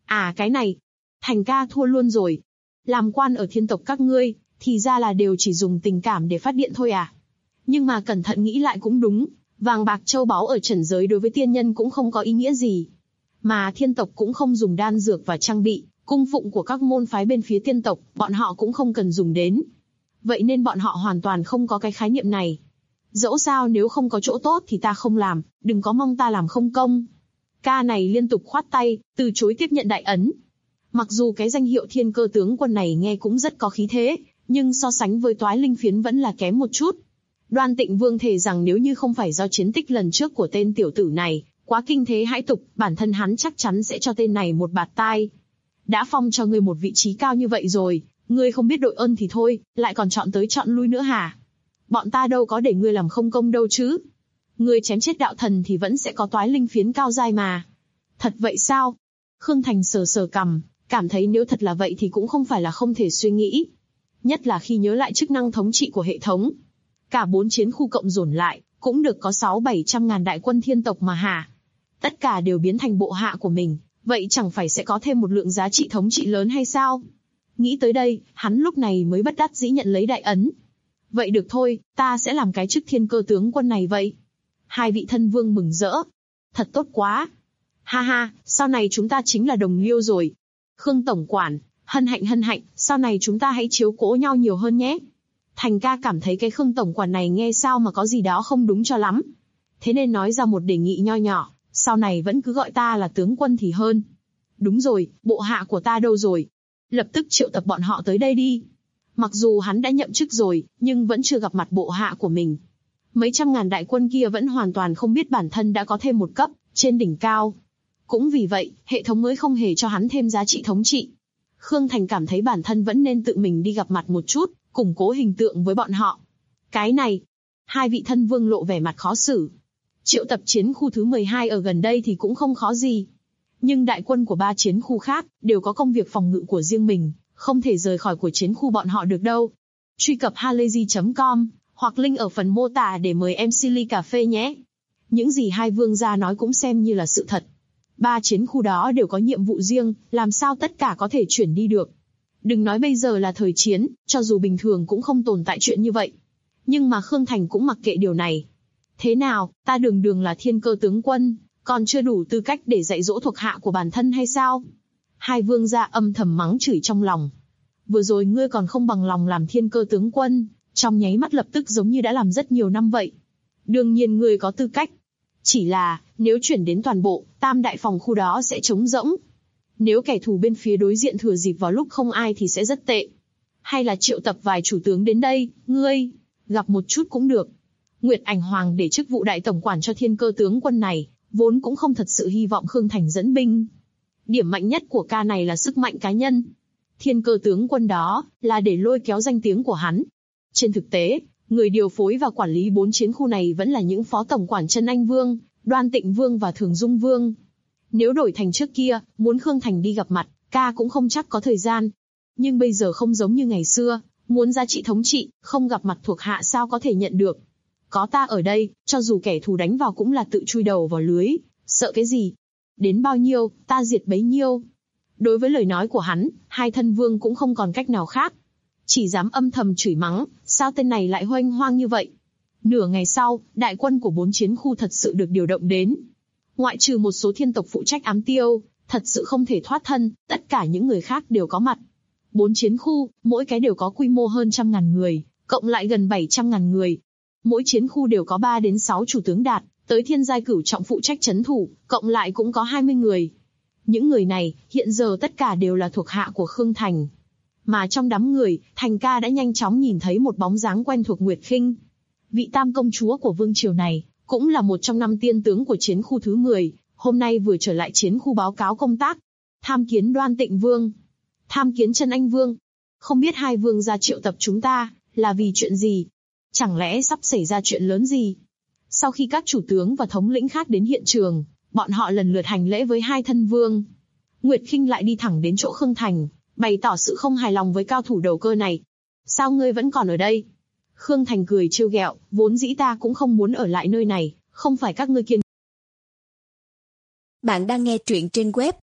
À cái này, Thành ca thua luôn rồi. Làm quan ở thiên tộc các ngươi, thì ra là đều chỉ dùng tình cảm để phát điện thôi à? Nhưng mà cẩn thận nghĩ lại cũng đúng, vàng bạc châu báu ở trần giới đối với tiên nhân cũng không có ý nghĩa gì. Mà thiên tộc cũng không dùng đan dược và trang bị, cung phụng của các môn phái bên phía tiên tộc, bọn họ cũng không cần dùng đến. Vậy nên bọn họ hoàn toàn không có cái khái niệm này. Dẫu sao nếu không có chỗ tốt thì ta không làm, đừng có mong ta làm không công. Ca này liên tục khoát tay, từ chối tiếp nhận đại ấn. Mặc dù cái danh hiệu thiên cơ tướng quân này nghe cũng rất có khí thế, nhưng so sánh với toái linh phiến vẫn là kém một chút. Đoan Tịnh Vương thề rằng nếu như không phải do chiến tích lần trước của tên tiểu tử này, quá kinh thế hãi tục, bản thân hắn chắc chắn sẽ cho tên này một bạt tai. Đã phong cho ngươi một vị trí cao như vậy rồi, ngươi không biết đội ơn thì thôi, lại còn chọn tới chọn lui nữa hả? Bọn ta đâu có để ngươi làm không công đâu chứ. Ngươi chém chết đạo thần thì vẫn sẽ có toái linh phiến cao giai mà. Thật vậy sao? Khương Thành sờ sờ cằm, cảm thấy nếu thật là vậy thì cũng không phải là không thể suy nghĩ. Nhất là khi nhớ lại chức năng thống trị của hệ thống. Cả 4 chiến khu cộng dồn lại, cũng được có 6-700 ngàn đại quân thiên tộc mà hả? Tất cả đều biến thành bộ hạ của mình, vậy chẳng phải sẽ có thêm một lượng giá trị thống trị lớn hay sao? Nghĩ tới đây, hắn lúc này mới bất đắc dĩ nhận lấy đại ấn. Vậy được thôi, ta sẽ làm cái chức thiên cơ tướng quân này vậy. Hai vị thân vương mừng rỡ. Thật tốt quá. Ha ha, sau này chúng ta chính là đồng liêu rồi. Khương tổng quản, hân hạnh, sau này chúng ta hãy chiếu cố nhau nhiều hơn nhé. Thành ca cảm thấy cái Khương tổng quản này nghe sao mà có gì đó không đúng cho lắm. Thế nên nói ra một đề nghị nho nhỏ, sau này vẫn cứ gọi ta là tướng quân thì hơn. Đúng rồi, bộ hạ của ta đâu rồi? Lập tức triệu tập bọn họ tới đây đi. Mặc dù hắn đã nhậm chức rồi, nhưng vẫn chưa gặp mặt bộ hạ của mình. Mấy trăm ngàn đại quân kia vẫn hoàn toàn không biết bản thân đã có thêm một cấp, trên đỉnh cao. Cũng vì vậy, hệ thống mới không hề cho hắn thêm giá trị thống trị. Khương Thành cảm thấy bản thân vẫn nên tự mình đi gặp mặt một chút, củng cố hình tượng với bọn họ. Cái này, hai vị thân vương lộ vẻ mặt khó xử. Triệu tập chiến khu thứ 12 ở gần đây thì cũng không khó gì. Nhưng đại quân của 3 chiến khu khác, đều có công việc phòng ngự của riêng mình, không thể rời khỏi của chiến khu bọn họ được đâu. Truy cập halayzi.com, hoặc link ở phần mô tả để mời MC ly cà phê nhé. Những gì hai vương gia nói cũng xem như là sự thật. 3 chiến khu đó đều có nhiệm vụ riêng, làm sao tất cả có thể chuyển đi được. Đừng nói bây giờ là thời chiến, cho dù bình thường cũng không tồn tại chuyện như vậy. Nhưng mà Khương Thành cũng mặc kệ điều này. Thế nào, ta đường là thiên cơ tướng quân, còn chưa đủ tư cách để dạy dỗ thuộc hạ của bản thân hay sao? Hai vương gia âm thầm mắng chửi trong lòng. Vừa rồi ngươi còn không bằng lòng làm thiên cơ tướng quân, trong nháy mắt lập tức giống như đã làm rất nhiều năm vậy. Đương nhiên ngươi có tư cách. Chỉ là, nếu chuyển đến toàn bộ, tam đại phòng khu đó sẽ trống rỗng. Nếu kẻ thù bên phía đối diện thừa dịp vào lúc không ai thì sẽ rất tệ. Hay là triệu tập vài chủ tướng đến đây, ngươi, gặp một chút cũng được. Nguyệt Ảnh Hoàng để chức vụ đại tổng quản cho thiên cơ tướng quân này, vốn cũng không thật sự hy vọng Khương Thành dẫn binh. Điểm mạnh nhất của ca này là sức mạnh cá nhân. Thiên cơ tướng quân đó, là để lôi kéo danh tiếng của hắn. Trên thực tế, người điều phối và quản lý 4 chiến khu này vẫn là những phó tổng quản Trấn Anh Vương, Đoan Tịnh Vương và Thường Dung Vương. Nếu đổi thành trước kia, muốn Khương Thành đi gặp mặt, ca cũng không chắc có thời gian. Nhưng bây giờ không giống như ngày xưa, muốn giá trị thống trị, không gặp mặt thuộc hạ sao có thể nhận được. Có ta ở đây, cho dù kẻ thù đánh vào cũng là tự chui đầu vào lưới, sợ cái gì? Đến bao nhiêu, ta diệt bấy nhiêu. Đối với lời nói của hắn, hai thân vương cũng không còn cách nào khác. Chỉ dám âm thầm chửi mắng, sao tên này lại hoanh hoang như vậy? Nửa ngày sau, đại quân của 4 chiến khu thật sự được điều động đến. Ngoại trừ một số thiên tộc phụ trách ám tiêu, thật sự không thể thoát thân, tất cả những người khác đều có mặt. 4 chiến khu, mỗi cái đều có quy mô hơn 100.000 người, cộng lại gần 700.000 người. Mỗi chiến khu đều có 3 đến 6 chủ tướng đạt, tới thiên giai cửu trọng phụ trách trấn thủ, cộng lại cũng có 20 người. Những người này, hiện giờ tất cả đều là thuộc hạ của Khương Thành. Mà trong đám người, Thành ca đã nhanh chóng nhìn thấy một bóng dáng quen thuộc Nguyệt Khinh. Vị tam công chúa của vương triều này, cũng là một trong 5 tiên tướng của chiến khu thứ 10, hôm nay vừa trở lại chiến khu báo cáo công tác. Tham kiến Đoan Tịnh Vương, tham kiến Trấn Anh Vương. Không biết hai vương gia triệu tập chúng ta, là vì chuyện gì? Chẳng lẽ sắp xảy ra chuyện lớn gì? Sau khi các chủ tướng và thống lĩnh khác đến hiện trường, bọn họ lần lượt hành lễ với hai thân vương. Nguyệt Khinh lại đi thẳng đến chỗ Khương Thành, bày tỏ sự không hài lòng với cao thủ đầu cơ này. Sao ngươi vẫn còn ở đây? Khương Thành cười trêu ghẹo, vốn dĩ ta cũng không muốn ở lại nơi này, không phải các ngươi kiên. Bạn đang nghe truyện trên web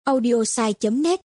audiosai.net.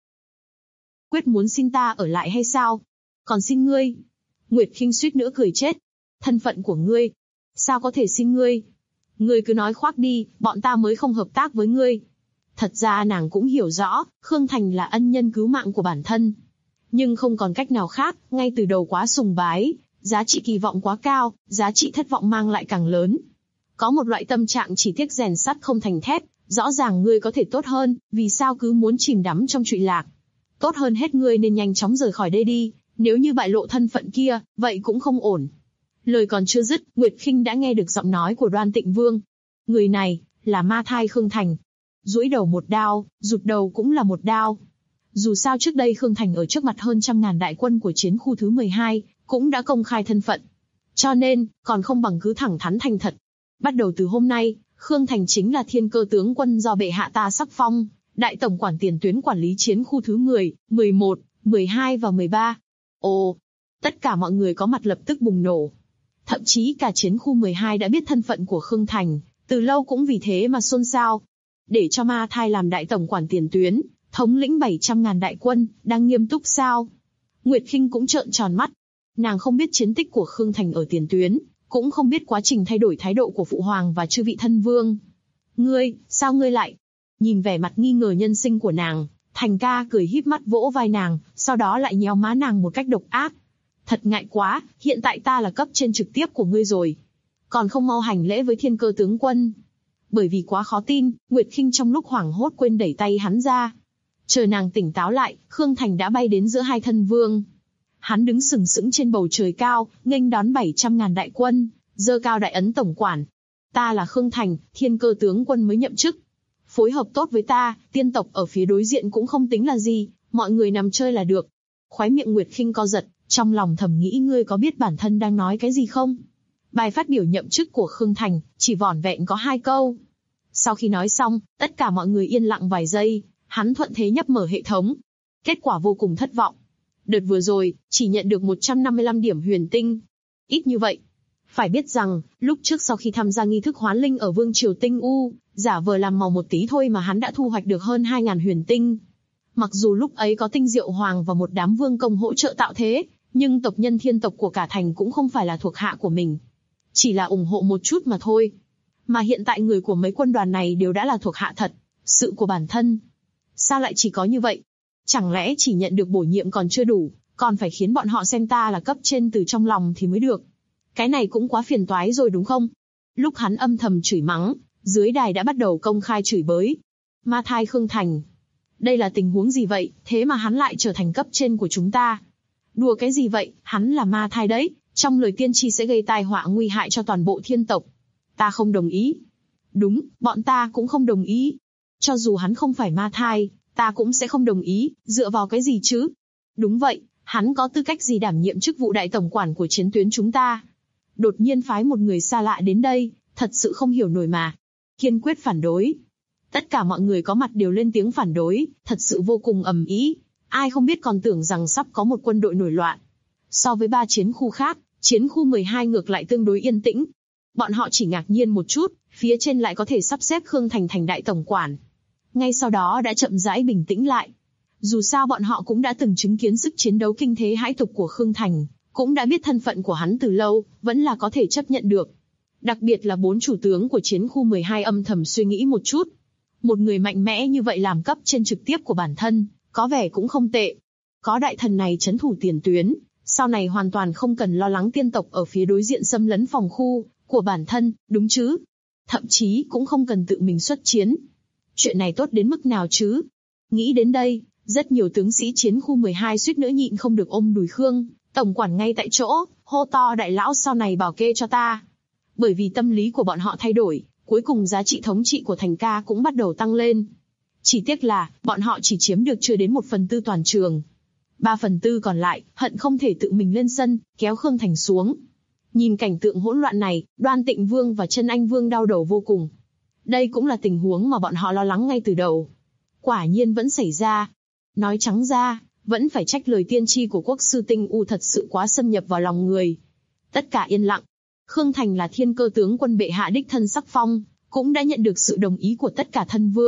Quyết muốn xin ta ở lại hay sao? Còn xin ngươi? Nguyệt Khinh suýt nữa cười chết. Thân phận của ngươi, sao có thể xin ngươi? Ngươi cứ nói khoác đi, bọn ta mới không hợp tác với ngươi. Thật ra nàng cũng hiểu rõ, Khương Thành là ân nhân cứu mạng của bản thân. Nhưng không còn cách nào khác, ngay từ đầu quá sùng bái, giá trị kỳ vọng quá cao, giá trị thất vọng mang lại càng lớn. Có một loại tâm trạng chỉ tiếc rèn sắt không thành thép, rõ ràng ngươi có thể tốt hơn, vì sao cứ muốn chìm đắm trong trụy lạc? Tốt hơn hết ngươi nên nhanh chóng rời khỏi đây đi, nếu như bại lộ thân phận kia, vậy cũng không ổn. Lời còn chưa dứt, Nguyệt Khinh đã nghe được giọng nói của Đoan Tịnh Vương. Người này, là ma thai Khương Thành. Duỗi đầu một đao, rụt đầu cũng là một đao. Dù sao trước đây Khương Thành ở trước mặt hơn 100.000 đại quân của chiến khu thứ 12, cũng đã công khai thân phận. Cho nên, còn không bằng cứ thẳng thắn thành thật. Bắt đầu từ hôm nay, Khương Thành chính là thiên cơ tướng quân do bệ hạ ta sắc phong, đại tổng quản tiền tuyến quản lý chiến khu thứ 10, 11, 12 và 13. Ồ, tất cả mọi người có mặt lập tức bùng nổ. Thậm chí cả chiến khu 12 đã biết thân phận của Khương Thành, từ lâu cũng vì thế mà xôn xao. Để cho ma thai làm đại tổng quản tiền tuyến, thống lĩnh 700.000 đại quân, đang nghiêm túc sao? Nguyệt Khinh cũng trợn tròn mắt. Nàng không biết chiến tích của Khương Thành ở tiền tuyến, cũng không biết quá trình thay đổi thái độ của Phụ Hoàng và chư vị thân vương. Ngươi, sao ngươi lại? Nhìn vẻ mặt nghi ngờ nhân sinh của nàng, Thành ca cười híp mắt vỗ vai nàng, sau đó lại nhéo má nàng một cách độc ác. Thật ngại quá, hiện tại ta là cấp trên trực tiếp của ngươi rồi. Còn không mau hành lễ với thiên cơ tướng quân. Bởi vì quá khó tin, Nguyệt Khinh trong lúc hoảng hốt quên đẩy tay hắn ra. Chờ nàng tỉnh táo lại, Khương Thành đã bay đến giữa hai thân vương. Hắn đứng sừng sững trên bầu trời cao, nghênh đón 700.000 đại quân, giơ cao đại ấn tổng quản. Ta là Khương Thành, thiên cơ tướng quân mới nhậm chức. Phối hợp tốt với ta, tiên tộc ở phía đối diện cũng không tính là gì, mọi người nằm chơi là được. Khóe miệng Nguyệt Khinh co giật, trong lòng thầm nghĩ ngươi có biết bản thân đang nói cái gì không? Bài phát biểu nhậm chức của Khương Thành, chỉ vỏn vẹn có 2 câu. Sau khi nói xong, tất cả mọi người yên lặng vài giây, hắn thuận thế nhấp mở hệ thống. Kết quả vô cùng thất vọng. Đợt vừa rồi, chỉ nhận được 155 điểm huyền tinh. Ít như vậy. Phải biết rằng, lúc trước sau khi tham gia nghi thức hoán linh ở Vương Triều Tinh U, giả vờ làm màu một tí thôi mà hắn đã thu hoạch được hơn 2.000 huyền tinh. Mặc dù lúc ấy có Tinh Diệu Hoàng và một đám vương công hỗ trợ tạo thế, nhưng tộc nhân thiên tộc của cả thành cũng không phải là thuộc hạ của mình. Chỉ là ủng hộ một chút mà thôi. Mà hiện tại người của mấy quân đoàn này đều đã là thuộc hạ thật, sự của bản thân. Sao lại chỉ có như vậy? Chẳng lẽ chỉ nhận được bổ nhiệm còn chưa đủ, còn phải khiến bọn họ xem ta là cấp trên từ trong lòng thì mới được. Cái này cũng quá phiền toái rồi đúng không? Lúc hắn âm thầm chửi mắng, dưới đài đã bắt đầu công khai chửi bới. Ma thai Khương Thành. Đây là tình huống gì vậy, thế mà hắn lại trở thành cấp trên của chúng ta? Đùa cái gì vậy, hắn là ma thai đấy, trong lời tiên tri sẽ gây tai họa nguy hại cho toàn bộ thiên tộc. Ta không đồng ý. Đúng, bọn ta cũng không đồng ý. Cho dù hắn không phải ma thai, ta cũng sẽ không đồng ý, dựa vào cái gì chứ? Đúng vậy, hắn có tư cách gì đảm nhiệm chức vụ đại tổng quản của chiến tuyến chúng ta? Đột nhiên phái một người xa lạ đến đây, thật sự không hiểu nổi mà. Kiên quyết phản đối. Tất cả mọi người có mặt đều lên tiếng phản đối, thật sự vô cùng ầm ĩ. Ai không biết còn tưởng rằng sắp có một quân đội nổi loạn. So với 3 chiến khu khác, chiến khu 12 ngược lại tương đối yên tĩnh. Bọn họ chỉ ngạc nhiên một chút, phía trên lại có thể sắp xếp Khương Thành thành đại tổng quản. Ngay sau đó đã chậm rãi bình tĩnh lại. Dù sao bọn họ cũng đã từng chứng kiến sức chiến đấu kinh thế hãi tục của Khương Thành, cũng đã biết thân phận của hắn từ lâu, vẫn là có thể chấp nhận được. Đặc biệt là 4 chủ tướng của chiến khu 12 âm thầm suy nghĩ một chút. Một người mạnh mẽ như vậy làm cấp trên trực tiếp của bản thân, có vẻ cũng không tệ. Có đại thần này trấn thủ tiền tuyến, sau này hoàn toàn không cần lo lắng tiên tộc ở phía đối diện xâm lấn phòng khu của bản thân, đúng chứ? Thậm chí cũng không cần tự mình xuất chiến. Chuyện này tốt đến mức nào chứ? Nghĩ đến đây, rất nhiều tướng sĩ chiến khu 12 suýt nữa nhịn không được ôm đùi Khương tổng quản ngay tại chỗ, hô to đại lão sau này bảo kê cho ta. Bởi vì tâm lý của bọn họ thay đổi, cuối cùng giá trị thống trị của Thành ca cũng bắt đầu tăng lên. Chỉ tiếc là, bọn họ chỉ chiếm được chưa đến 1/4 toàn trường. 3/4 còn lại, hận không thể tự mình lên sân, kéo Khương Thành xuống. Nhìn cảnh tượng hỗn loạn này, Đoan Tịnh Vương và Chân Anh Vương đau đầu vô cùng. Đây cũng là tình huống mà bọn họ lo lắng ngay từ đầu. Quả nhiên vẫn xảy ra. Nói trắng ra, vẫn phải trách lời tiên tri của quốc sư Tinh U thật sự quá xâm nhập vào lòng người. Tất cả yên lặng. Khương Thành là thiên cơ tướng quân bệ hạ đích thân sắc phong, cũng đã nhận được sự đồng ý của tất cả thân vương,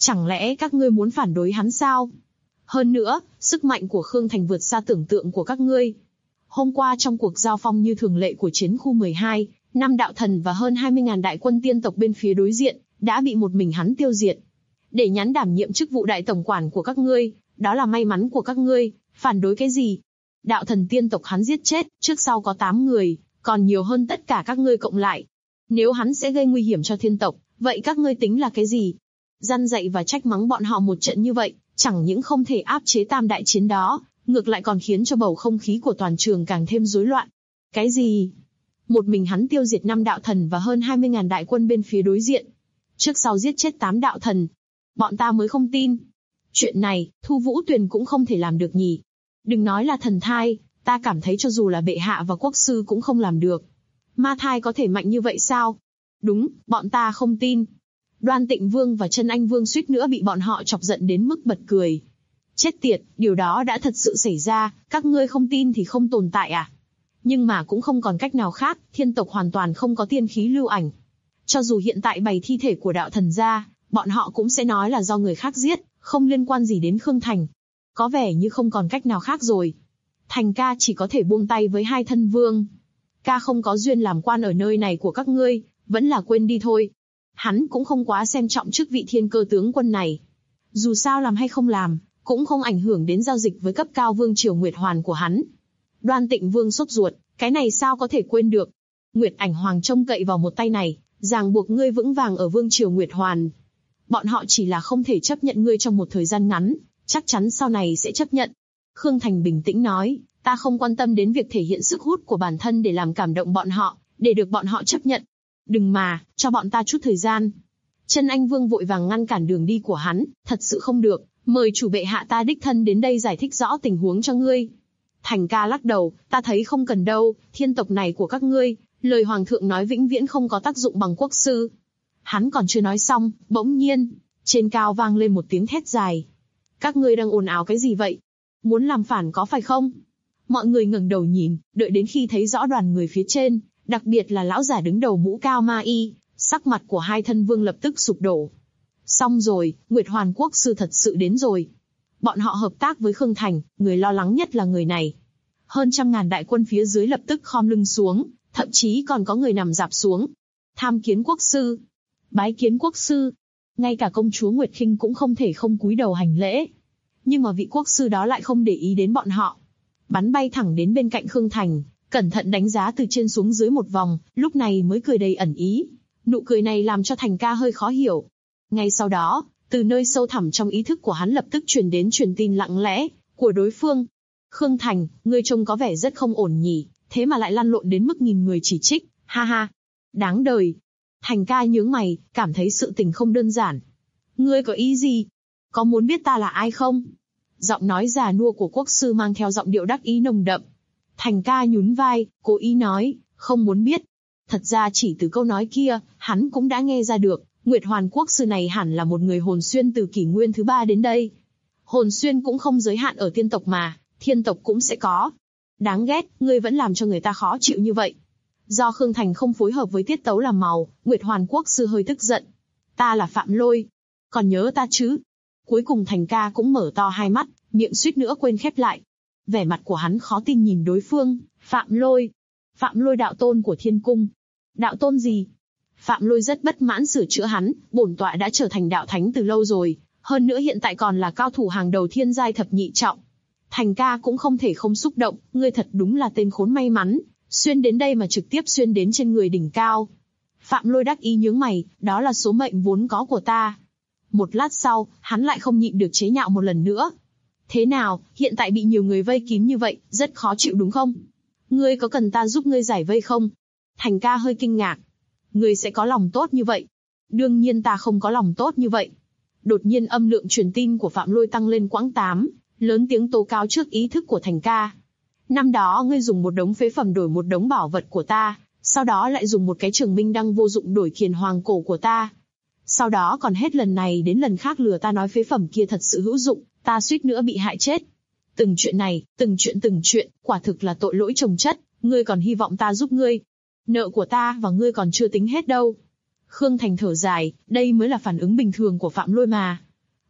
Chẳng lẽ các ngươi muốn phản đối hắn sao? Hơn nữa, sức mạnh của Khương Thành vượt xa tưởng tượng của các ngươi. Hôm qua trong cuộc giao phong như thường lệ của chiến khu 12, 5 đạo thần và hơn 20.000 đại quân tiên tộc bên phía đối diện, đã bị một mình hắn tiêu diệt. Để nhắn đảm nhiệm chức vụ đại tổng quản của các ngươi, đó là may mắn của các ngươi, phản đối cái gì? Đạo thần tiên tộc hắn giết chết, trước sau có 8 người, còn nhiều hơn tất cả các ngươi cộng lại. Nếu hắn sẽ gây nguy hiểm cho thiên tộc, vậy các ngươi tính là cái gì? Răn dạy và trách mắng bọn họ một trận như vậy, chẳng những không thể áp chế tam đại chiến đó, ngược lại còn khiến cho bầu không khí của toàn trường càng thêm rối loạn. Cái gì? Một mình hắn tiêu diệt 5 đạo thần và hơn 20.000 đại quân bên phía đối diện. Trước sau giết chết 8 đạo thần. Bọn ta mới không tin. Chuyện này, Thu Vũ Tuyền cũng không thể làm được nhỉ. Đừng nói là thần thai, ta cảm thấy cho dù là bệ hạ và quốc sư cũng không làm được. Ma thai có thể mạnh như vậy sao? Đúng, bọn ta không tin. Đoan Tịnh Vương và Chân Anh Vương suýt nữa bị bọn họ chọc giận đến mức bật cười. Chết tiệt, điều đó đã thật sự xảy ra, các ngươi không tin thì không tồn tại à? Nhưng mà cũng không còn cách nào khác, thiên tộc hoàn toàn không có tiên khí lưu ảnh. Cho dù hiện tại bày thi thể của đạo thần ra, bọn họ cũng sẽ nói là do người khác giết, không liên quan gì đến Khương Thành. Có vẻ như không còn cách nào khác rồi. Thành ca chỉ có thể buông tay với hai thân vương. Ca không có duyên làm quan ở nơi này của các ngươi, vẫn là quên đi thôi. Hắn cũng không quá xem trọng chức vị thiên cơ tướng quân này. Dù sao làm hay không làm, cũng không ảnh hưởng đến giao dịch với cấp cao vương triều Nguyệt Hoàn của hắn. Đoan Tịnh Vương sốt ruột, cái này sao có thể quên được. Nguyệt Ảnh Hoàng trông cậy vào một tay này, ràng buộc ngươi vững vàng ở vương triều Nguyệt Hoàn. Bọn họ chỉ là không thể chấp nhận ngươi trong một thời gian ngắn, chắc chắn sau này sẽ chấp nhận. Khương Thành bình tĩnh nói, ta không quan tâm đến việc thể hiện sức hút của bản thân để làm cảm động bọn họ, để được bọn họ chấp nhận. Đừng mà, cho bọn ta chút thời gian. Chân Anh Vương vội vàng ngăn cản đường đi của hắn, thật sự không được, mời chủ bệ hạ ta đích thân đến đây giải thích rõ tình huống cho ngươi. Thành ca lắc đầu, ta thấy không cần đâu, thiên tộc này của các ngươi, lời hoàng thượng nói vĩnh viễn không có tác dụng bằng quốc sư. Hắn còn chưa nói xong, bỗng nhiên, trên cao vang lên một tiếng thét dài. Các ngươi đang ồn ào cái gì vậy? Muốn làm phản có phải không? Mọi người ngẩng đầu nhìn, đợi đến khi thấy rõ đoàn người phía trên, đặc biệt là lão giả đứng đầu mũ cao ma y, sắc mặt của hai thân vương lập tức sụp đổ. Xong rồi, Nguyệt Hoàn quốc sư thật sự đến rồi. Bọn họ hợp tác với Khương Thành, người lo lắng nhất là người này. Hơn 100.000 đại quân phía dưới lập tức khom lưng xuống, thậm chí còn có người nằm rạp xuống. Tham kiến quốc sư, bái kiến quốc sư. Ngay cả công chúa Nguyệt Khinh cũng không thể không cúi đầu hành lễ. Nhưng mà vị quốc sư đó lại không để ý đến bọn họ. Bắn bay thẳng đến bên cạnh Khương Thành, cẩn thận đánh giá từ trên xuống dưới một vòng, lúc này mới cười đầy ẩn ý. Nụ cười này làm cho Thành ca hơi khó hiểu. Ngay sau đó, từ nơi sâu thẳm trong ý thức của hắn lập tức truyền đến truyền tin lặng lẽ của đối phương. Khương Thành, ngươi trông có vẻ rất không ổn nhỉ, thế mà lại lăn lộn đến mức nghìn người chỉ trích, ha ha. Đáng đời. Thành ca nhướng mày, cảm thấy sự tình không đơn giản. Ngươi có ý gì? Có muốn biết ta là ai không? Giọng nói già nua của quốc sư mang theo giọng điệu đắc ý nồng đậm. Thành ca nhún vai, cố ý nói, không muốn biết. Thật ra chỉ từ câu nói kia, hắn cũng đã nghe ra được, Nguyệt Hoàn quốc sư này hẳn là một người hồn xuyên từ kỷ nguyên thứ 3 đến đây. Hồn xuyên cũng không giới hạn ở tiên tộc mà, thiên tộc cũng sẽ có. Đáng ghét, ngươi vẫn làm cho người ta khó chịu như vậy. Do Khương Thành không phối hợp với tiết tấu làm màu, Nguyệt Hoàn quốc sư hơi tức giận. Ta là Phạm Lôi. Còn nhớ ta chứ? Cuối cùng Thành ca cũng mở to hai mắt, miệng suýt nữa quên khép lại. Vẻ mặt của hắn khó tin nhìn đối phương, Phạm Lôi. Phạm Lôi đạo tôn của thiên cung. Đạo tôn gì? Phạm Lôi rất bất mãn sửa chữa hắn, bổn tọa đã trở thành đạo thánh từ lâu rồi, hơn nữa hiện tại còn là cao thủ hàng đầu thiên giai thập nhị trọng. Thành ca cũng không thể không xúc động, ngươi thật đúng là tên khốn may mắn, xuyên đến đây mà trực tiếp xuyên đến trên người đỉnh cao. Phạm Lôi đắc ý nhướng mày, đó là số mệnh vốn có của ta. Một lát sau, hắn lại không nhịn được chế nhạo một lần nữa. Thế nào, hiện tại bị nhiều người vây kín như vậy, rất khó chịu đúng không? Ngươi có cần ta giúp ngươi giải vây không? Thành ca hơi kinh ngạc. Ngươi sẽ có lòng tốt như vậy? Đương nhiên ta không có lòng tốt như vậy. Đột nhiên âm lượng truyền tin của Phạm Lôi tăng lên quãng 8, lớn tiếng tố cáo trước ý thức của Thành ca. Năm đó ngươi dùng một đống phế phẩm đổi một đống bảo vật của ta, sau đó lại dùng một cái trường minh đăng vô dụng đổi Kiền Hoàng cổ của ta. Sau đó còn hết lần này đến lần khác lừa ta nói phế phẩm kia thật sự hữu dụng, ta suýt nữa bị hại chết. Từng chuyện này, từng chuyện, quả thực là tội lỗi chồng chất, ngươi còn hy vọng ta giúp ngươi. Nợ của ta và ngươi còn chưa tính hết đâu. Khương Thành thở dài, đây mới là phản ứng bình thường của Phạm Lôi mà.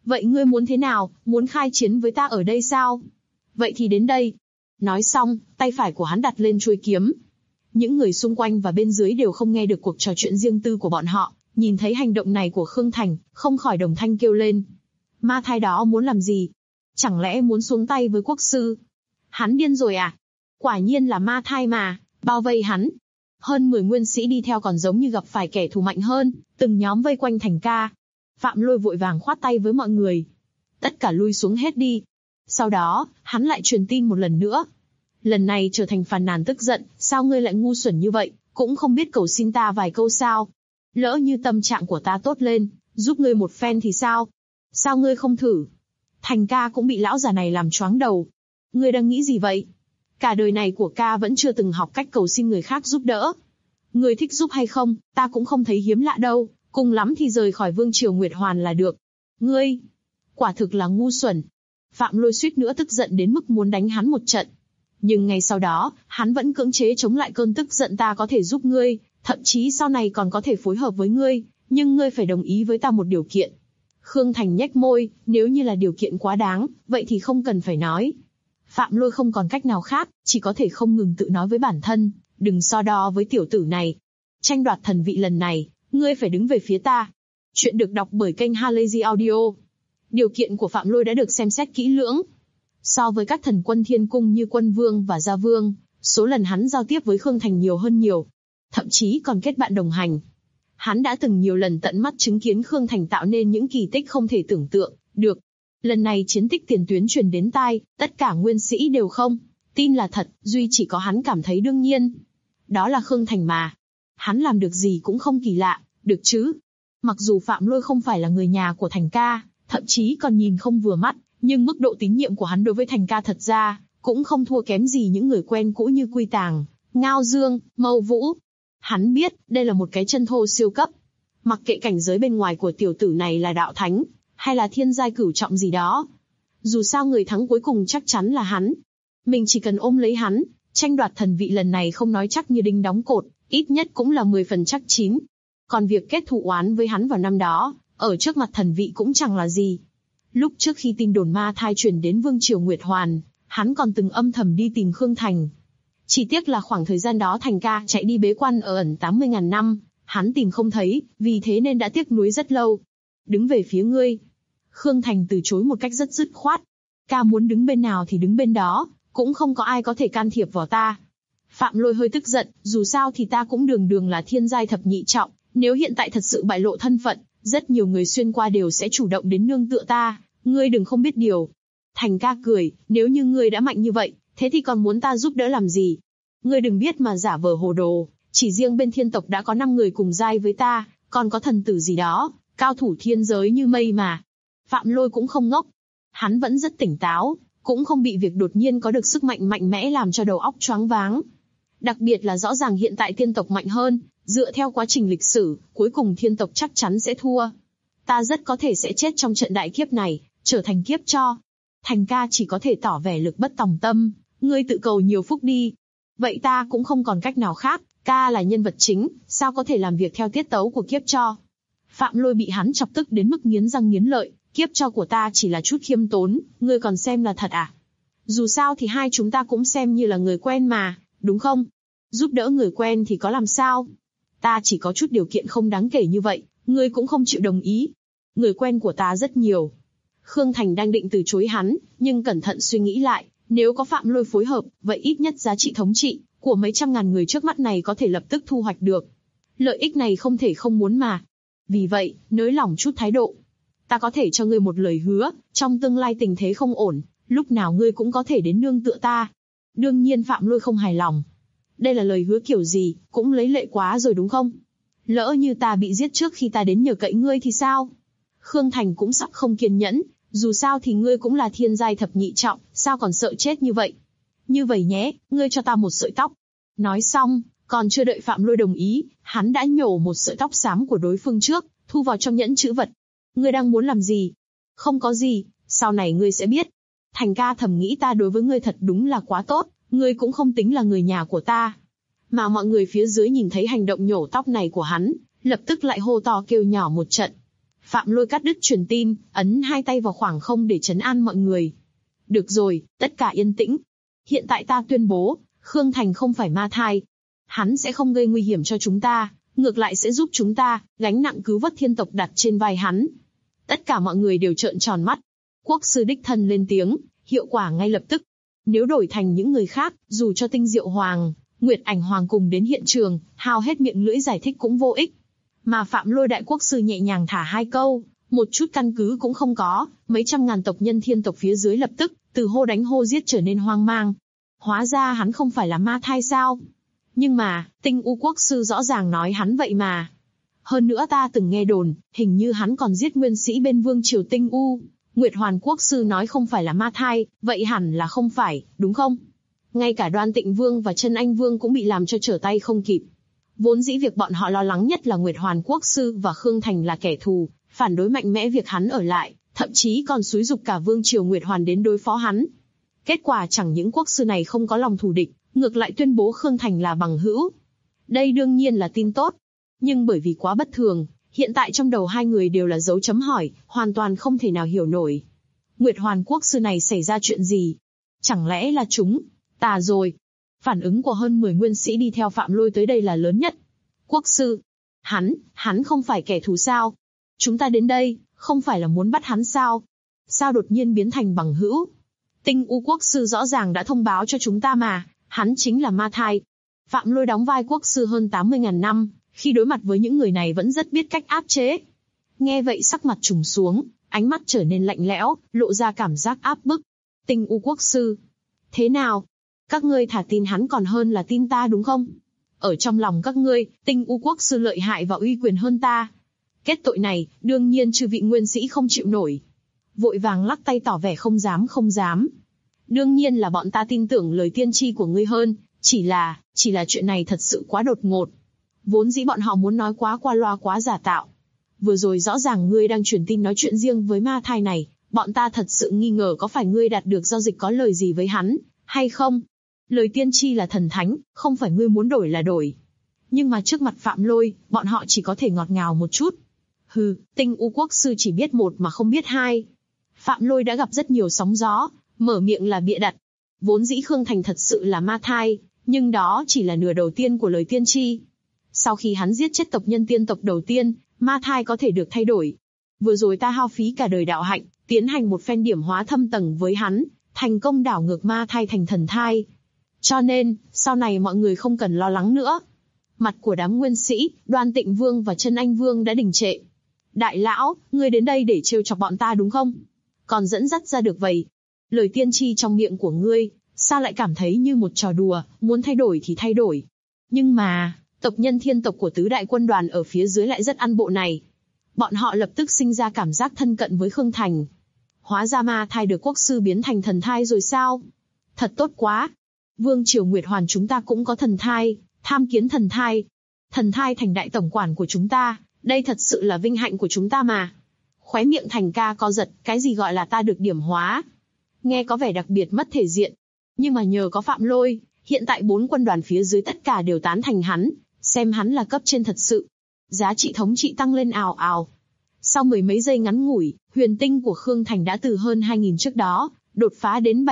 Vậy ngươi muốn thế nào, muốn khai chiến với ta ở đây sao? Vậy thì đến đây. Nói xong, tay phải của hắn đặt lên chuôi kiếm. Những người xung quanh và bên dưới đều không nghe được cuộc trò chuyện riêng tư của bọn họ, nhìn thấy hành động này của Khương Thành, không khỏi đồng thanh kêu lên. Ma thai đó muốn làm gì? Chẳng lẽ muốn xuống tay với quốc sư? Hắn điên rồi à? Quả nhiên là ma thai mà, bao vây hắn. Hơn 10 nguyên sĩ đi theo còn giống như gặp phải kẻ thù mạnh hơn, từng nhóm vây quanh Thành ca. Phạm Lôi vội vàng khoát tay với mọi người. Tất cả lui xuống hết đi. Sau đó, hắn lại truyền tin một lần nữa. Lần này trở thành phàn nàn tức giận, sao ngươi lại ngu xuẩn như vậy, cũng không biết cầu xin ta vài câu sao? Lỡ như tâm trạng của ta tốt lên, giúp ngươi một phen thì sao? Sao ngươi không thử? Thành ca cũng bị lão già này làm choáng đầu. Ngươi đang nghĩ gì vậy? Cả đời này của ca vẫn chưa từng học cách cầu xin người khác giúp đỡ. Ngươi thích giúp hay không, ta cũng không thấy hiếm lạ đâu, cùng lắm thì rời khỏi vương triều Nguyệt Hoàn là được. Ngươi, quả thực là ngu xuẩn. Phạm Lôi suýt nữa tức giận đến mức muốn đánh hắn một trận. Nhưng ngay sau đó, hắn vẫn cưỡng chế chống lại cơn tức giận. Ta có thể giúp ngươi, thậm chí sau này còn có thể phối hợp với ngươi, nhưng ngươi phải đồng ý với ta một điều kiện. Khương Thành nhếch môi, nếu như là điều kiện quá đáng, vậy thì không cần phải nói. Phạm Lôi không còn cách nào khác, chỉ có thể không ngừng tự nói với bản thân, đừng so đo với tiểu tử này. Tranh đoạt thần vị lần này, ngươi phải đứng về phía ta. Chuyện được đọc bởi kênh Halazy Audio. Điều kiện của Phạm Lôi đã được xem xét kỹ lưỡng. So với các thần quân thiên cung như Quân Vương và Gia Vương, số lần hắn giao tiếp với Khương Thành nhiều hơn nhiều. Thậm chí còn kết bạn đồng hành. Hắn đã từng nhiều lần tận mắt chứng kiến Khương Thành tạo nên những kỳ tích không thể tưởng tượng được. Lần này chiến tích tiền tuyến truyền đến tai, tất cả nguyên sĩ đều không tin là thật, duy chỉ có hắn cảm thấy đương nhiên. Đó là Khương Thành mà. Hắn làm được gì cũng không kỳ lạ, được chứ? Mặc dù Phạm Lôi không phải là người nhà của Thành ca, thậm chí còn nhìn không vừa mắt, nhưng mức độ tín nhiệm của hắn đối với Thành ca thật ra cũng không thua kém gì những người quen cũ như Quy Tàng, Ngao Dương, Mâu Vũ. Hắn biết, đây là một cái chân thô siêu cấp. Mặc kệ cảnh giới bên ngoài của tiểu tử này là đạo thánh, hay là thiên giai cửu trọng gì đó. Dù sao người thắng cuối cùng chắc chắn là hắn. Mình chỉ cần ôm lấy hắn, tranh đoạt thần vị lần này không nói chắc như đinh đóng cột, ít nhất cũng là 10 phần chắc chín. Còn việc kết thù oán với hắn vào năm đó, ở trước mặt thần vị cũng chẳng là gì. Lúc trước khi tin đồn ma thai truyền đến vương triều Nguyệt Hoàn, hắn còn từng âm thầm đi tìm Khương Thành. Chỉ tiếc là khoảng thời gian đó Thành ca chạy đi bế quan ở ẩn 80.000 năm, hắn tìm không thấy, vì thế nên đã tiếc nuối rất lâu. Đứng về phía ngươi. Khương Thành từ chối một cách rất dứt khoát. Ca muốn đứng bên nào thì đứng bên đó, cũng không có ai có thể can thiệp vào ta. Phạm Lôi hơi tức giận, dù sao thì ta cũng đường đường là thiên giai thập nhị trọng, nếu hiện tại thật sự bại lộ thân phận, rất nhiều người xuyên qua đều sẽ chủ động đến nương tựa ta, ngươi đừng không biết điều. Thành ca cười, nếu như ngươi đã mạnh như vậy, thế thì còn muốn ta giúp đỡ làm gì? Ngươi đừng biết mà giả vờ hồ đồ, chỉ riêng bên thiên tộc đã có 5 người cùng giai với ta, còn có thần tử gì đó, cao thủ thiên giới như mây mà. Phạm Lôi cũng không ngốc. Hắn vẫn rất tỉnh táo, cũng không bị việc đột nhiên có được sức mạnh mạnh mẽ làm cho đầu óc choáng váng. Đặc biệt là rõ ràng hiện tại thiên tộc mạnh hơn, dựa theo quá trình lịch sử, cuối cùng thiên tộc chắc chắn sẽ thua. Ta rất có thể sẽ chết trong trận đại kiếp này, trở thành kiếp cho. Thành ca chỉ có thể tỏ vẻ lực bất tòng tâm, ngươi tự cầu nhiều phúc đi. Vậy ta cũng không còn cách nào khác, ca là nhân vật chính, sao có thể làm việc theo tiết tấu của kiếp cho. Phạm Lôi bị hắn chọc tức đến mức nghiến răng nghiến lợi, kiếp cho của ta chỉ là chút khiêm tốn, ngươi còn xem là thật à? Dù sao thì hai chúng ta cũng xem như là người quen mà, đúng không? Giúp đỡ người quen thì có làm sao? Ta chỉ có chút điều kiện không đáng kể như vậy, ngươi cũng không chịu đồng ý. Người quen của ta rất nhiều. Khương Thành đang định từ chối hắn, nhưng cẩn thận suy nghĩ lại, nếu có Phạm Lôi phối hợp, vậy ít nhất giá trị thống trị của mấy trăm ngàn người trước mắt này có thể lập tức thu hoạch được. Lợi ích này không thể không muốn mà. Vì vậy, nới lỏng chút thái độ. Ta có thể cho ngươi một lời hứa, trong tương lai tình thế không ổn, lúc nào ngươi cũng có thể đến nương tựa ta. Đương nhiên Phạm Lôi không hài lòng. Đây là lời hứa kiểu gì, cũng lấy lệ quá rồi đúng không? Lỡ như ta bị giết trước khi ta đến nhờ cậy ngươi thì sao? Khương Thành cũng sắp không kiên nhẫn, dù sao thì ngươi cũng là thiên giai thập nhị trọng, sao còn sợ chết như vậy? Như vậy nhé, ngươi cho ta một sợi tóc. Nói xong, còn chưa đợi Phạm Lôi đồng ý, hắn đã nhổ một sợi tóc xám của đối phương trước, thu vào trong nhẫn chữ vật. Ngươi đang muốn làm gì? Không có gì, sau này ngươi sẽ biết. Thành ca thầm nghĩ ta đối với ngươi thật đúng là quá tốt, ngươi cũng không tính là người nhà của ta. Mà mọi người phía dưới nhìn thấy hành động nhổ tóc này của hắn, lập tức lại hô to kêu nhỏ một trận. Phạm Lôi cắt đứt truyền tin, ấn hai tay vào khoảng không để trấn an mọi người. Được rồi, tất cả yên tĩnh. Hiện tại ta tuyên bố, Khương Thành không phải ma thai. Hắn sẽ không gây nguy hiểm cho chúng ta, ngược lại sẽ giúp chúng ta, gánh nặng cứu vớt thiên tộc đặt trên vai hắn. Tất cả mọi người đều trợn tròn mắt. Quốc sư đích thân lên tiếng, hiệu quả ngay lập tức. Nếu đổi thành những người khác, dù cho Tinh Diệu Hoàng, Nguyệt Ảnh Hoàng cùng đến hiện trường, hao hết miệng lưỡi giải thích cũng vô ích. Mà Phạm Lôi đại quốc sư nhẹ nhàng thả hai câu, một chút căn cứ cũng không có, mấy trăm ngàn tộc nhân thiên tộc phía dưới lập tức, từ hô đánh hô giết trở nên hoang mang. Hóa ra hắn không phải là ma thai sao? Nhưng mà, Tinh U quốc sư rõ ràng nói hắn vậy mà. Hơn nữa ta từng nghe đồn, hình như hắn còn giết nguyên sĩ bên vương triều Tinh U. Nguyệt Hoàn quốc sư nói không phải là ma thai, vậy hẳn là không phải, đúng không? Ngay cả Đoan Tịnh Vương và Chân Anh Vương cũng bị làm cho trở tay không kịp. Vốn dĩ việc bọn họ lo lắng nhất là Nguyệt Hoàn quốc sư và Khương Thành là kẻ thù, phản đối mạnh mẽ việc hắn ở lại, thậm chí còn xúi giục cả vương triều Nguyệt Hoàn đến đối phó hắn. Kết quả chẳng những quốc sư này không có lòng thù địch, ngược lại tuyên bố Khương Thành là bằng hữu. Đây đương nhiên là tin tốt. Nhưng bởi vì quá bất thường, hiện tại trong đầu hai người đều là dấu chấm hỏi, hoàn toàn không thể nào hiểu nổi. Nguyệt Hoàn quốc sư này xảy ra chuyện gì? Chẳng lẽ là chúng tà rồi? Phản ứng của hơn 10 nguyên sĩ đi theo Phạm Lôi tới đây là lớn nhất. Quốc sư, hắn không phải kẻ thù sao? Chúng ta đến đây, không phải là muốn bắt hắn sao? Sao đột nhiên biến thành bằng hữu? Tinh U quốc sư rõ ràng đã thông báo cho chúng ta mà, hắn chính là ma thai. Phạm Lôi đóng vai quốc sư hơn 80.000 năm, khi đối mặt với những người này vẫn rất biết cách áp chế. Nghe vậy sắc mặt trùng xuống, ánh mắt trở nên lạnh lẽo, lộ ra cảm giác áp bức. Tinh U quốc sư, thế nào? Các ngươi thà tin hắn còn hơn là tin ta đúng không? Ở trong lòng các ngươi, Tinh U quốc sư lợi hại và uy quyền hơn ta. Kết tội này, đương nhiên chư vị nguyên sĩ không chịu nổi. Vội vàng lắc tay tỏ vẻ không dám. Đương nhiên là bọn ta tin tưởng lời tiên tri của ngươi hơn, chỉ là chuyện này thật sự quá đột ngột. Vốn dĩ bọn họ muốn nói quá qua loa quá giả tạo. Vừa rồi rõ ràng ngươi đang truyền tin nói chuyện riêng với ma thai này, bọn ta thật sự nghi ngờ có phải ngươi đạt được giao dịch có lời gì với hắn, hay không? Lời tiên tri là thần thánh, không phải ngươi muốn đổi là đổi. Nhưng mà trước mặt Phạm Lôi, bọn họ chỉ có thể ngọt ngào một chút. Hừ, Tinh U quốc sư chỉ biết một mà không biết hai. Phạm Lôi đã gặp rất nhiều sóng gió, mở miệng là bịa đặt. Vốn dĩ Khương Thành thật sự là ma thai, nhưng đó chỉ là nửa đầu tiên của lời tiên tri. Sau khi hắn giết chết tộc nhân tiên tộc đầu tiên, ma thai có thể được thay đổi. Vừa rồi ta hao phí cả đời đạo hạnh, tiến hành một phen điểm hóa thâm tầng với hắn, thành công đảo ngược ma thai thành thần thai. Cho nên, sau này mọi người không cần lo lắng nữa. Mặt của đám nguyên sĩ, Đoan Tịnh Vương và Chân Anh Vương đã đình trệ. Đại lão, ngươi đến đây để trêu chọc bọn ta đúng không? Còn dẫn dắt ra được vậy. Lời tiên tri trong miệng của ngươi, sao lại cảm thấy như một trò đùa, muốn thay đổi thì thay đổi. Nhưng mà, tộc nhân thiên tộc của tứ đại quân đoàn ở phía dưới lại rất ăn bộ này. Bọn họ lập tức sinh ra cảm giác thân cận với Khương Thành. Hóa ra ma thai được quốc sư biến thành thần thai rồi sao? Thật tốt quá. Vương triều Nguyệt Hoàn chúng ta cũng có thần thai, tham kiến thần thai. Thần thai thành đại tổng quản của chúng ta, đây thật sự là vinh hạnh của chúng ta mà. Khóe miệng Thành ca co giật, cái gì gọi là ta được điểm hóa? Nghe có vẻ đặc biệt mất thể diện. Nhưng mà nhờ có Phạm Lôi, hiện tại 4 quân đoàn phía dưới tất cả đều tán thành hắn, xem hắn là cấp trên thật sự. Giá trị thống trị tăng lên ào ào. Sau mười mấy giây ngắn ngủi, huyền tinh của Khương Thành đã từ hơn 2.000 trước đó, đột phá đến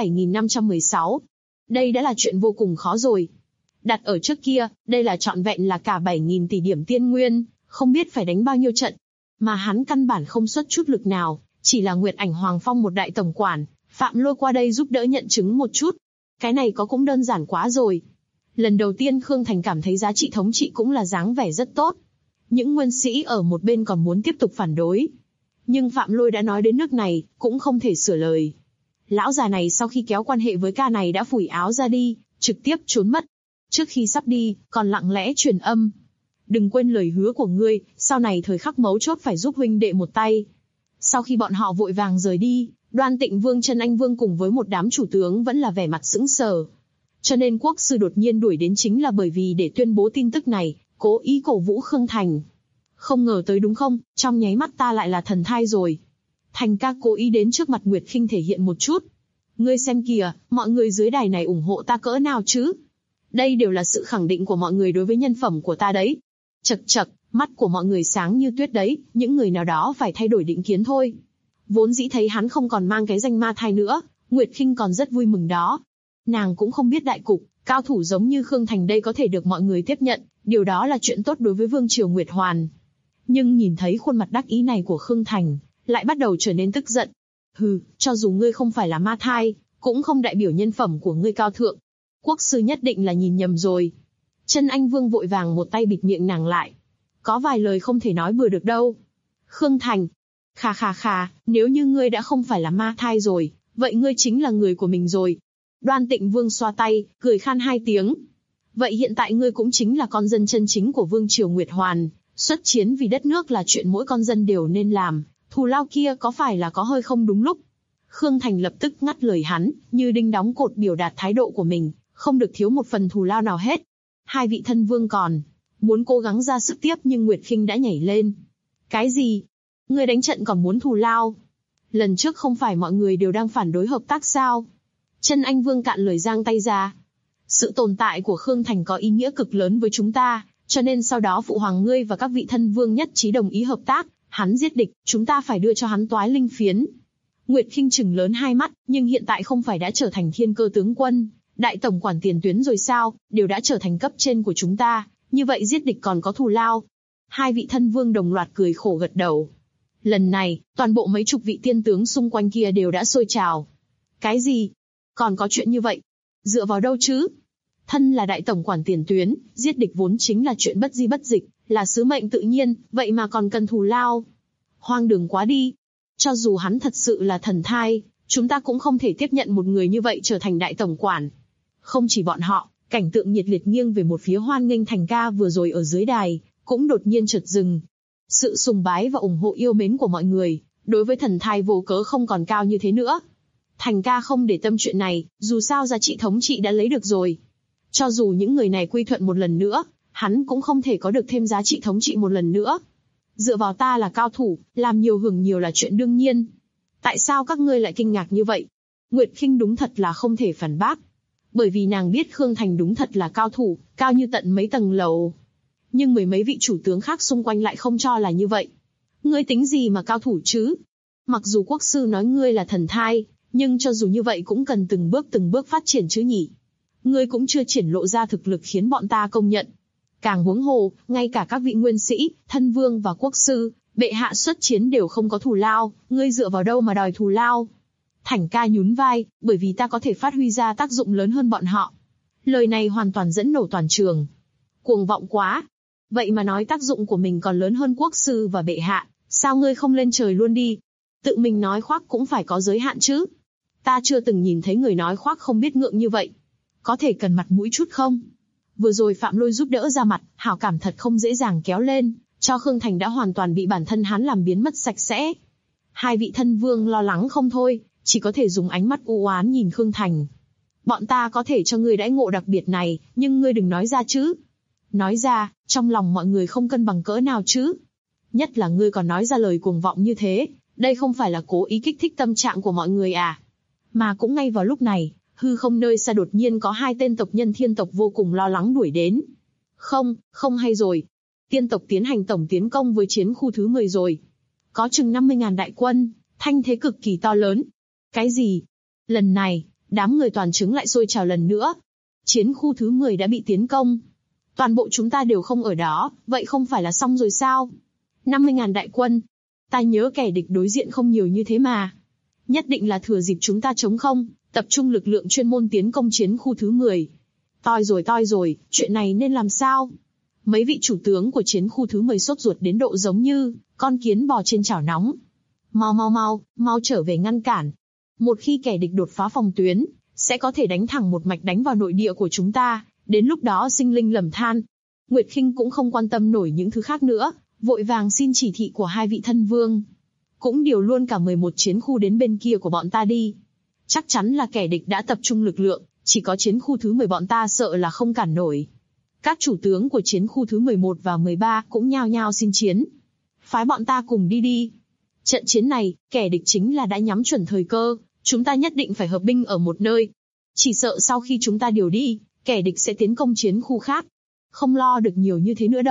7.516. Đây đã là chuyện vô cùng khó rồi. Đặt ở trước kia, đây là trọn vẹn là cả 7.000 tỷ điểm tiên nguyên, không biết phải đánh bao nhiêu trận. Mà hắn căn bản không xuất chút lực nào, chỉ là Nguyệt Ảnh Hoàng phong một đại tổng quản, Phạm Lôi qua đây giúp đỡ nhận chứng một chút. Cái này có cũng đơn giản quá rồi. Lần đầu tiên Khương Thành cảm thấy giá trị thống trị cũng là dáng vẻ rất tốt. Những nguyên sĩ ở một bên còn muốn tiếp tục phản đối. Nhưng Phạm Lôi đã nói đến nước này, cũng không thể sửa lời. Lão già này sau khi kéo quan hệ với ca này đã phủi áo ra đi, trực tiếp trốn mất. Trước khi sắp đi, còn lặng lẽ truyền âm. Đừng quên lời hứa của ngươi, sau này thời khắc mấu chốt phải giúp huynh đệ một tay. Sau khi bọn họ vội vàng rời đi, Đoan Tịnh Vương Chân Anh Vương cùng với một đám chủ tướng vẫn là vẻ mặt sững sờ. Cho nên quốc sư đột nhiên đuổi đến chính là bởi vì để tuyên bố tin tức này, cố ý cổ vũ Khương Thành. Không ngờ tới đúng không, trong nháy mắt ta lại là thần thai rồi. Thành ca cố ý đến trước mặt Nguyệt Khinh thể hiện một chút. Ngươi xem kìa, mọi người dưới đài này ủng hộ ta cỡ nào chứ? Đây đều là sự khẳng định của mọi người đối với nhân phẩm của ta đấy. Chậc chậc, Mắt của mọi người sáng như tuyết đấy, những người nào đó phải thay đổi định kiến thôi. Vốn dĩ thấy hắn không còn mang cái danh ma thai nữa, Nguyệt Khinh còn rất vui mừng đó. Nàng cũng không biết đại cục, cao thủ giống như Khương Thành đây có thể được mọi người tiếp nhận, điều đó là chuyện tốt đối với Vương Triều Nguyệt Hoàn. Nhưng nhìn thấy khuôn mặt đắc ý này của Khương Thành, lại bắt đầu trở nên tức giận. Hừ, cho dù ngươi không phải là ma thai, cũng không đại biểu nhân phẩm của ngươi cao thượng. Quốc sư nhất định là nhìn nhầm rồi. Chân Anh Vương vội vàng một tay bịt miệng nàng lại. Có vài lời không thể nói bừa được đâu. Khương Thành. Khà, nếu như ngươi đã không phải là ma thai rồi, vậy ngươi chính là người của mình rồi. Đoan Tịnh Vương xoa tay, cười khan hai tiếng. Vậy hiện tại ngươi cũng chính là con dân chân chính của Vương Triều Nguyệt Hoàn, xuất chiến vì đất nước là chuyện mỗi con dân đều nên làm, thù lao kia có phải là có hơi không đúng lúc? Khương Thành lập tức ngắt lời hắn, như đinh đóng cột biểu đạt thái độ của mình, không được thiếu một phần thù lao nào hết. Hai vị thân vương còn muốn cố gắng ra sức tiếp nhưng Nguyệt Khinh đã nhảy lên. Cái gì? Ngươi đánh trận còn muốn thù lao? Lần trước không phải mọi người đều đang phản đối hợp tác sao? Chân Anh Vương cạn lời giang tay ra. Sự tồn tại của Khương Thành có ý nghĩa cực lớn với chúng ta, cho nên sau đó phụ hoàng ngươi và các vị thân vương nhất trí đồng ý hợp tác, hắn giết địch, chúng ta phải đưa cho hắn toái linh phiến. Nguyệt Khinh trừng lớn hai mắt, nhưng hiện tại không phải đã trở thành thiên cơ tướng quân, đại tổng quản tiền tuyến rồi sao, đều đã trở thành cấp trên của chúng ta, như vậy giết địch còn có thù lao. Hai vị thân vương đồng loạt cười khổ gật đầu. Lần này, toàn bộ mấy chục vị tiên tướng xung quanh kia đều đã sôi trào. Cái gì? Còn có chuyện như vậy? Dựa vào đâu chứ? Thân là đại tổng quản tiền tuyến, giết địch vốn chính là chuyện bất di bất dịch, là sứ mệnh tự nhiên, vậy mà còn cần thù lao. Hoang đường quá đi. Cho dù hắn thật sự là thần thai, chúng ta cũng không thể tiếp nhận một người như vậy trở thành đại tổng quản. Không chỉ bọn họ, cảnh tượng nhiệt liệt nghiêng về một phía hoan nghênh Thành ca vừa rồi ở dưới đài, cũng đột nhiên chợt dừng. Sự sùng bái và ủng hộ yêu mến của mọi người, đối với thần thai vô cớ không còn cao như thế nữa. Thành ca không để tâm chuyện này, dù sao giá trị thống trị đã lấy được rồi. Cho dù những người này quy thuận một lần nữa, hắn cũng không thể có được thêm giá trị thống trị một lần nữa. Dựa vào ta là cao thủ, làm nhiều hưởng nhiều là chuyện đương nhiên. Tại sao các ngươi lại kinh ngạc như vậy? Nguyệt Khinh đúng thật là không thể phản bác. Bởi vì nàng biết Khương Thành đúng thật là cao thủ, cao như tận mấy tầng lầu. Nhưng mười mấy vị chủ tướng khác xung quanh lại không cho là như vậy. Ngươi tính gì mà cao thủ chứ? Mặc dù quốc sư nói ngươi là thần thai, nhưng cho dù như vậy cũng cần từng bước phát triển chứ nhỉ? Ngươi cũng chưa triển lộ ra thực lực khiến bọn ta công nhận. Càng huống hồ, ngay cả các vị nguyên sĩ, thân vương và quốc sư, bệ hạ xuất chiến đều không có thù lao, ngươi dựa vào đâu mà đòi thù lao? Thành ca nhún vai, bởi vì ta có thể phát huy ra tác dụng lớn hơn bọn họ. Lời này hoàn toàn dẫn nổ toàn trường. Cuồng vọng quá. Vậy mà nói tác dụng của mình còn lớn hơn quốc sư và bệ hạ, sao ngươi không lên trời luôn đi? Tự mình nói khoác cũng phải có giới hạn chứ. Ta chưa từng nhìn thấy người nói khoác không biết ngượng như vậy. Có thể cần mặt mũi chút không? Vừa rồi Phạm Lôi giúp đỡ ra mặt, hảo cảm thật không dễ dàng kéo lên, cho Khương Thành đã hoàn toàn bị bản thân hắn làm biến mất sạch sẽ. Hai vị thân vương lo lắng không thôi, chỉ có thể dùng ánh mắt u oán nhìn Khương Thành. Bọn ta có thể cho ngươi đãi ngộ đặc biệt này, nhưng ngươi đừng nói ra chứ. Nói ra, trong lòng mọi người không cân bằng cỡ nào chứ. Nhất là ngươi còn nói ra lời cuồng vọng như thế, đây không phải là cố ý kích thích tâm trạng của mọi người à? Mà cũng ngay vào lúc này, hư không nơi xa đột nhiên có hai tên tộc nhân thiên tộc vô cùng lo lắng đuổi đến. Không hay rồi. Tiên tộc tiến hành tổng tiến công với chiến khu thứ 10 rồi. Có chừng 50.000 đại quân, thanh thế cực kỳ to lớn. Cái gì? Lần này, đám người toàn chứng lại sôi trào lần nữa. Chiến khu thứ 10 đã bị tiến công. Toàn bộ chúng ta đều không ở đó, vậy không phải là xong rồi sao? 50.000 đại quân. Ta nhớ kẻ địch đối diện không nhiều như thế mà. Nhất định là thừa dịp chúng ta chống không, tập trung lực lượng chuyên môn tiến công chiến khu thứ 10. Toi rồi, chuyện này nên làm sao? Mấy vị chủ tướng của chiến khu thứ 10 sốt ruột đến độ giống như con kiến bò trên chảo nóng. Mau trở về ngăn cản. Một khi kẻ địch đột phá phòng tuyến, sẽ có thể đánh thẳng một mạch đánh vào nội địa của chúng ta, đến lúc đó sinh linh lầm than. Nguyệt Khinh cũng không quan tâm nổi những thứ khác nữa, vội vàng xin chỉ thị của hai vị thân vương. Cũng điều luôn cả 11 chiến khu đến bên kia của bọn ta đi. Chắc chắn là kẻ địch đã tập trung lực lượng, chỉ có chiến khu thứ 10 bọn ta sợ là không cản nổi. Các chủ tướng của chiến khu thứ 11 và 13 cũng nhao nhao xin chiến. Phái bọn ta cùng đi. Trận chiến này, kẻ địch chính là đã nhắm chuẩn thời cơ, chúng ta nhất định phải hợp binh ở một nơi. Chỉ sợ sau khi chúng ta điều đi, kẻ địch sẽ tiến công chiến khu khác. Không lo được nhiều như thế nữa đâu,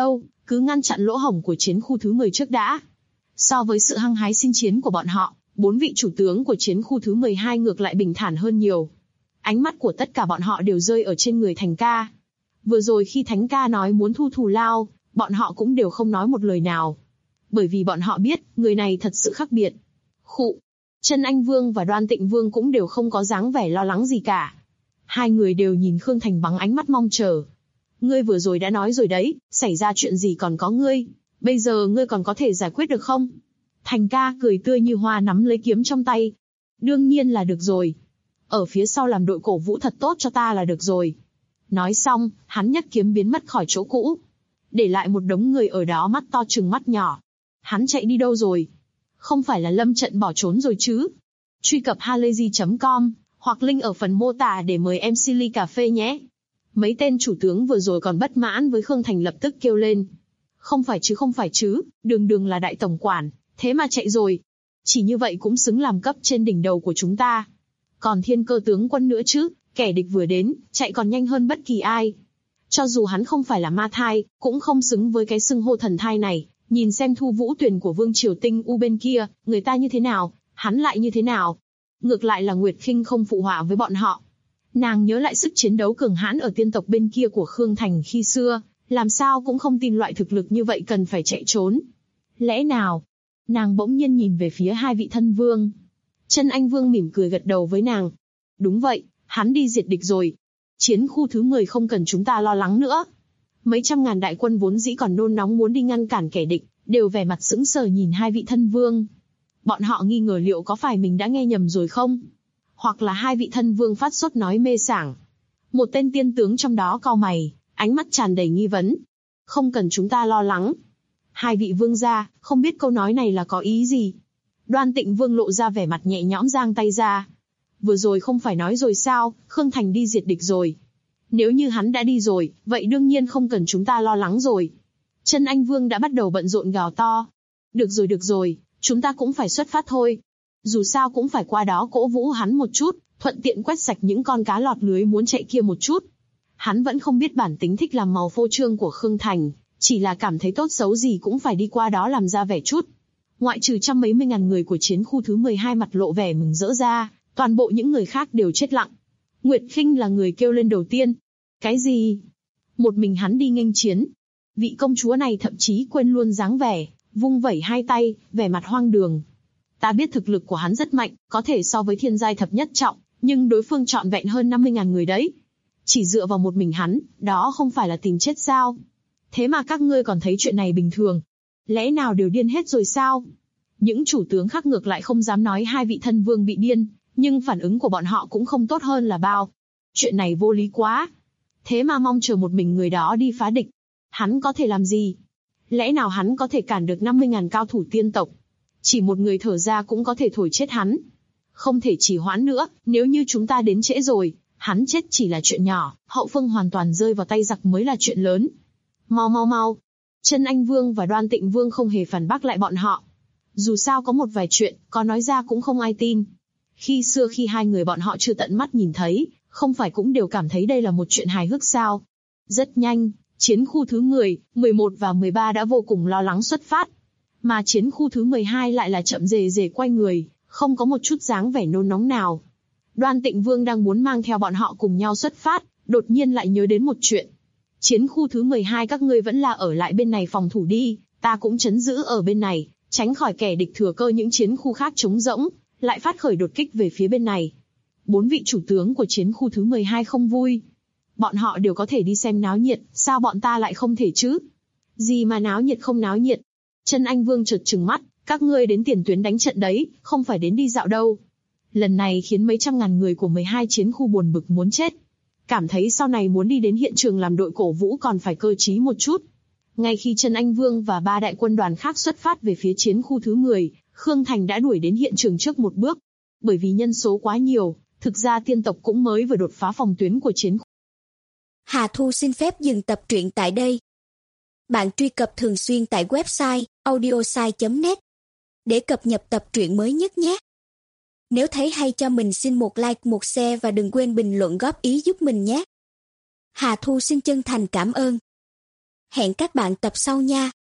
cứ ngăn chặn lỗ hổng của chiến khu thứ 10 trước đã. So với sự hăng hái xin chiến của bọn họ, 4 vị chủ tướng của chiến khu thứ 12 ngược lại bình thản hơn nhiều. Ánh mắt của tất cả bọn họ đều rơi ở trên người Thành ca. Vừa rồi khi Thánh ca nói muốn thu thù lao, bọn họ cũng đều không nói một lời nào. Bởi vì bọn họ biết, người này thật sự khác biệt. Khụ. Trân Anh Vương và Đoan Tịnh Vương cũng đều không có dáng vẻ lo lắng gì cả. Hai người đều nhìn Khương Thành bằng ánh mắt mong chờ. Ngươi vừa rồi đã nói rồi đấy, xảy ra chuyện gì còn có ngươi. Bây giờ ngươi còn có thể giải quyết được không? Thành ca cười tươi như hoa nắm lấy kiếm trong tay. Đương nhiên là được rồi. Ở phía sau làm đội cổ vũ thật tốt cho ta là được rồi. Nói xong, hắn nhấc kiếm biến mất khỏi chỗ cũ. Để lại một đống người ở đó mắt to trừng mắt nhỏ. Hắn chạy đi đâu rồi? Không phải là lâm trận bỏ trốn rồi chứ? Truy cập halayzi.com hoặc link ở phần mô tả để mời em ly cà phê nhé. Mấy tên chủ tướng vừa rồi còn bất mãn với Khương Thành lập tức kêu lên. Không phải chứ, đường là đại tổng quản, thế mà chạy rồi. Chỉ như vậy cũng xứng làm cấp trên đỉnh đầu của chúng ta. Còn Thiên Cơ tướng quân nữa chứ, kẻ địch vừa đến, chạy còn nhanh hơn bất kỳ ai. Cho dù hắn không phải là ma thai, cũng không xứng với cái xưng hô thần thai này. Nhìn xem Thu Vũ Tuyền của Vương Triều Tinh U bên kia, người ta như thế nào, hắn lại như thế nào. Ngược lại là Nguyệt Khinh không phụ họa với bọn họ. Nàng nhớ lại sức chiến đấu cường hãn ở tiên tộc bên kia của Khương Thành khi xưa, làm sao cũng không tin loại thực lực như vậy cần phải chạy trốn. Lẽ nào? Nàng bỗng nhiên nhìn về phía hai vị thân vương. Trân Anh Vương mỉm cười gật đầu với nàng. Đúng vậy, hắn đi diệt địch rồi. Chiến khu thứ 10 không cần chúng ta lo lắng nữa. Mấy trăm ngàn đại quân vốn dĩ còn nôn nóng muốn đi ngăn cản kẻ địch, đều vẻ mặt sững sờ nhìn hai vị thân vương. Bọn họ nghi ngờ liệu có phải mình đã nghe nhầm rồi không? Hoặc là hai vị thân vương phát sốt nói mê sảng. Một tên tiên tướng trong đó cau mày, ánh mắt tràn đầy nghi vấn. Không cần chúng ta lo lắng. Hai vị vương gia, không biết câu nói này là có ý gì? Đoan Tịnh Vương lộ ra vẻ mặt nhẹ nhõm giang tay ra. Vừa rồi không phải nói rồi sao, Khương Thành đi diệt địch rồi. Nếu như hắn đã đi rồi, vậy đương nhiên không cần chúng ta lo lắng rồi. Trân Anh Vương đã bắt đầu bận rộn gào to. Được rồi, chúng ta cũng phải xuất phát thôi. Dù sao cũng phải qua đó cổ vũ hắn một chút, thuận tiện quét sạch những con cá lọt lưới muốn chạy kia một chút. Hắn vẫn không biết bản tính thích làm màu phô trương của Khương Thành, chỉ là cảm thấy tốt xấu gì cũng phải đi qua đó làm ra vẻ chút. Ngoại trừ trăm mấy mươi ngàn người của chiến khu thứ 12 mặt lộ vẻ mừng rỡ ra, toàn bộ những người khác đều chết lặng. Nguyệt Khinh là người kêu lên đầu tiên. Cái gì? Một mình hắn đi nghênh chiến? Vị công chúa này thậm chí quên luôn dáng vẻ, vung vẩy hai tay, vẻ mặt hoang đường. Ta biết thực lực của hắn rất mạnh, có thể so với thiên giai thập nhất trọng, nhưng đối phương trọn vẹn hơn 50.000 người đấy. Chỉ dựa vào một mình hắn, đó không phải là tìm chết sao? Thế mà các ngươi còn thấy chuyện này bình thường. Lẽ nào đều điên hết rồi sao? Những chủ tướng khác ngược lại không dám nói hai vị thân vương bị điên, nhưng phản ứng của bọn họ cũng không tốt hơn là bao. Chuyện này vô lý quá. Thế mà mong chờ một mình người đó đi phá địch. Hắn có thể làm gì? Lẽ nào hắn có thể cản được 50.000 cao thủ tiên tộc? Chỉ một người thở ra cũng có thể thổi chết hắn. Không thể trì hoãn nữa, nếu như chúng ta đến trễ rồi, hắn chết chỉ là chuyện nhỏ, hậu phương hoàn toàn rơi vào tay giặc mới là chuyện lớn. Mau. Trân Anh Vương và Đoan Tịnh Vương không hề phản bác lại bọn họ. Dù sao có một vài chuyện, có nói ra cũng không ai tin. Khi xưa khi hai người bọn họ chưa tận mắt nhìn thấy, không phải cũng đều cảm thấy đây là một chuyện hài hước sao? Rất nhanh, chiến khu thứ 10, 11 và 13 đã vô cùng lo lắng xuất phát. Mà chiến khu thứ 12 lại là chậm rề quay người, không có một chút dáng vẻ nôn nóng nào. Đoan Tịnh Vương đang muốn mang theo bọn họ cùng nhau xuất phát, đột nhiên lại nhớ đến một chuyện. Chiến khu thứ 12 các ngươi vẫn là ở lại bên này phòng thủ đi, ta cũng trấn giữ ở bên này, tránh khỏi kẻ địch thừa cơ những chiến khu khác trống rỗng, lại phát khởi đột kích về phía bên này. 4 vị chủ tướng của chiến khu thứ 12 không vui. Bọn họ đều có thể đi xem náo nhiệt, sao bọn ta lại không thể chứ? Gì mà náo nhiệt không náo nhiệt? Trân Anh Vương chợt trừng mắt, các ngươi đến tiền tuyến đánh trận đấy, không phải đến đi dạo đâu. Lần này khiến mấy trăm ngàn người của 12 chiến khu buồn bực muốn chết. Cảm thấy sau này muốn đi đến hiện trường làm đội cổ vũ còn phải cơ trí một chút. Ngay khi Trân Anh Vương và 3 đại quân đoàn khác xuất phát về phía chiến khu thứ 10, Khương Thành đã đuổi đến hiện trường trước một bước. Bởi vì nhân số quá nhiều, thực ra tiên tộc cũng mới vừa đột phá phòng tuyến của chiến khu. Hà Thu xin phép dừng tập truyện tại đây. Bạn truy cập thường xuyên tại website audiosai.net để cập nhật tập truyện mới nhất nhé. Nếu thấy hay cho mình xin một like, một share và đừng quên bình luận góp ý giúp mình nhé. Hà Thu xin chân thành cảm ơn. Hẹn các bạn tập sau nha.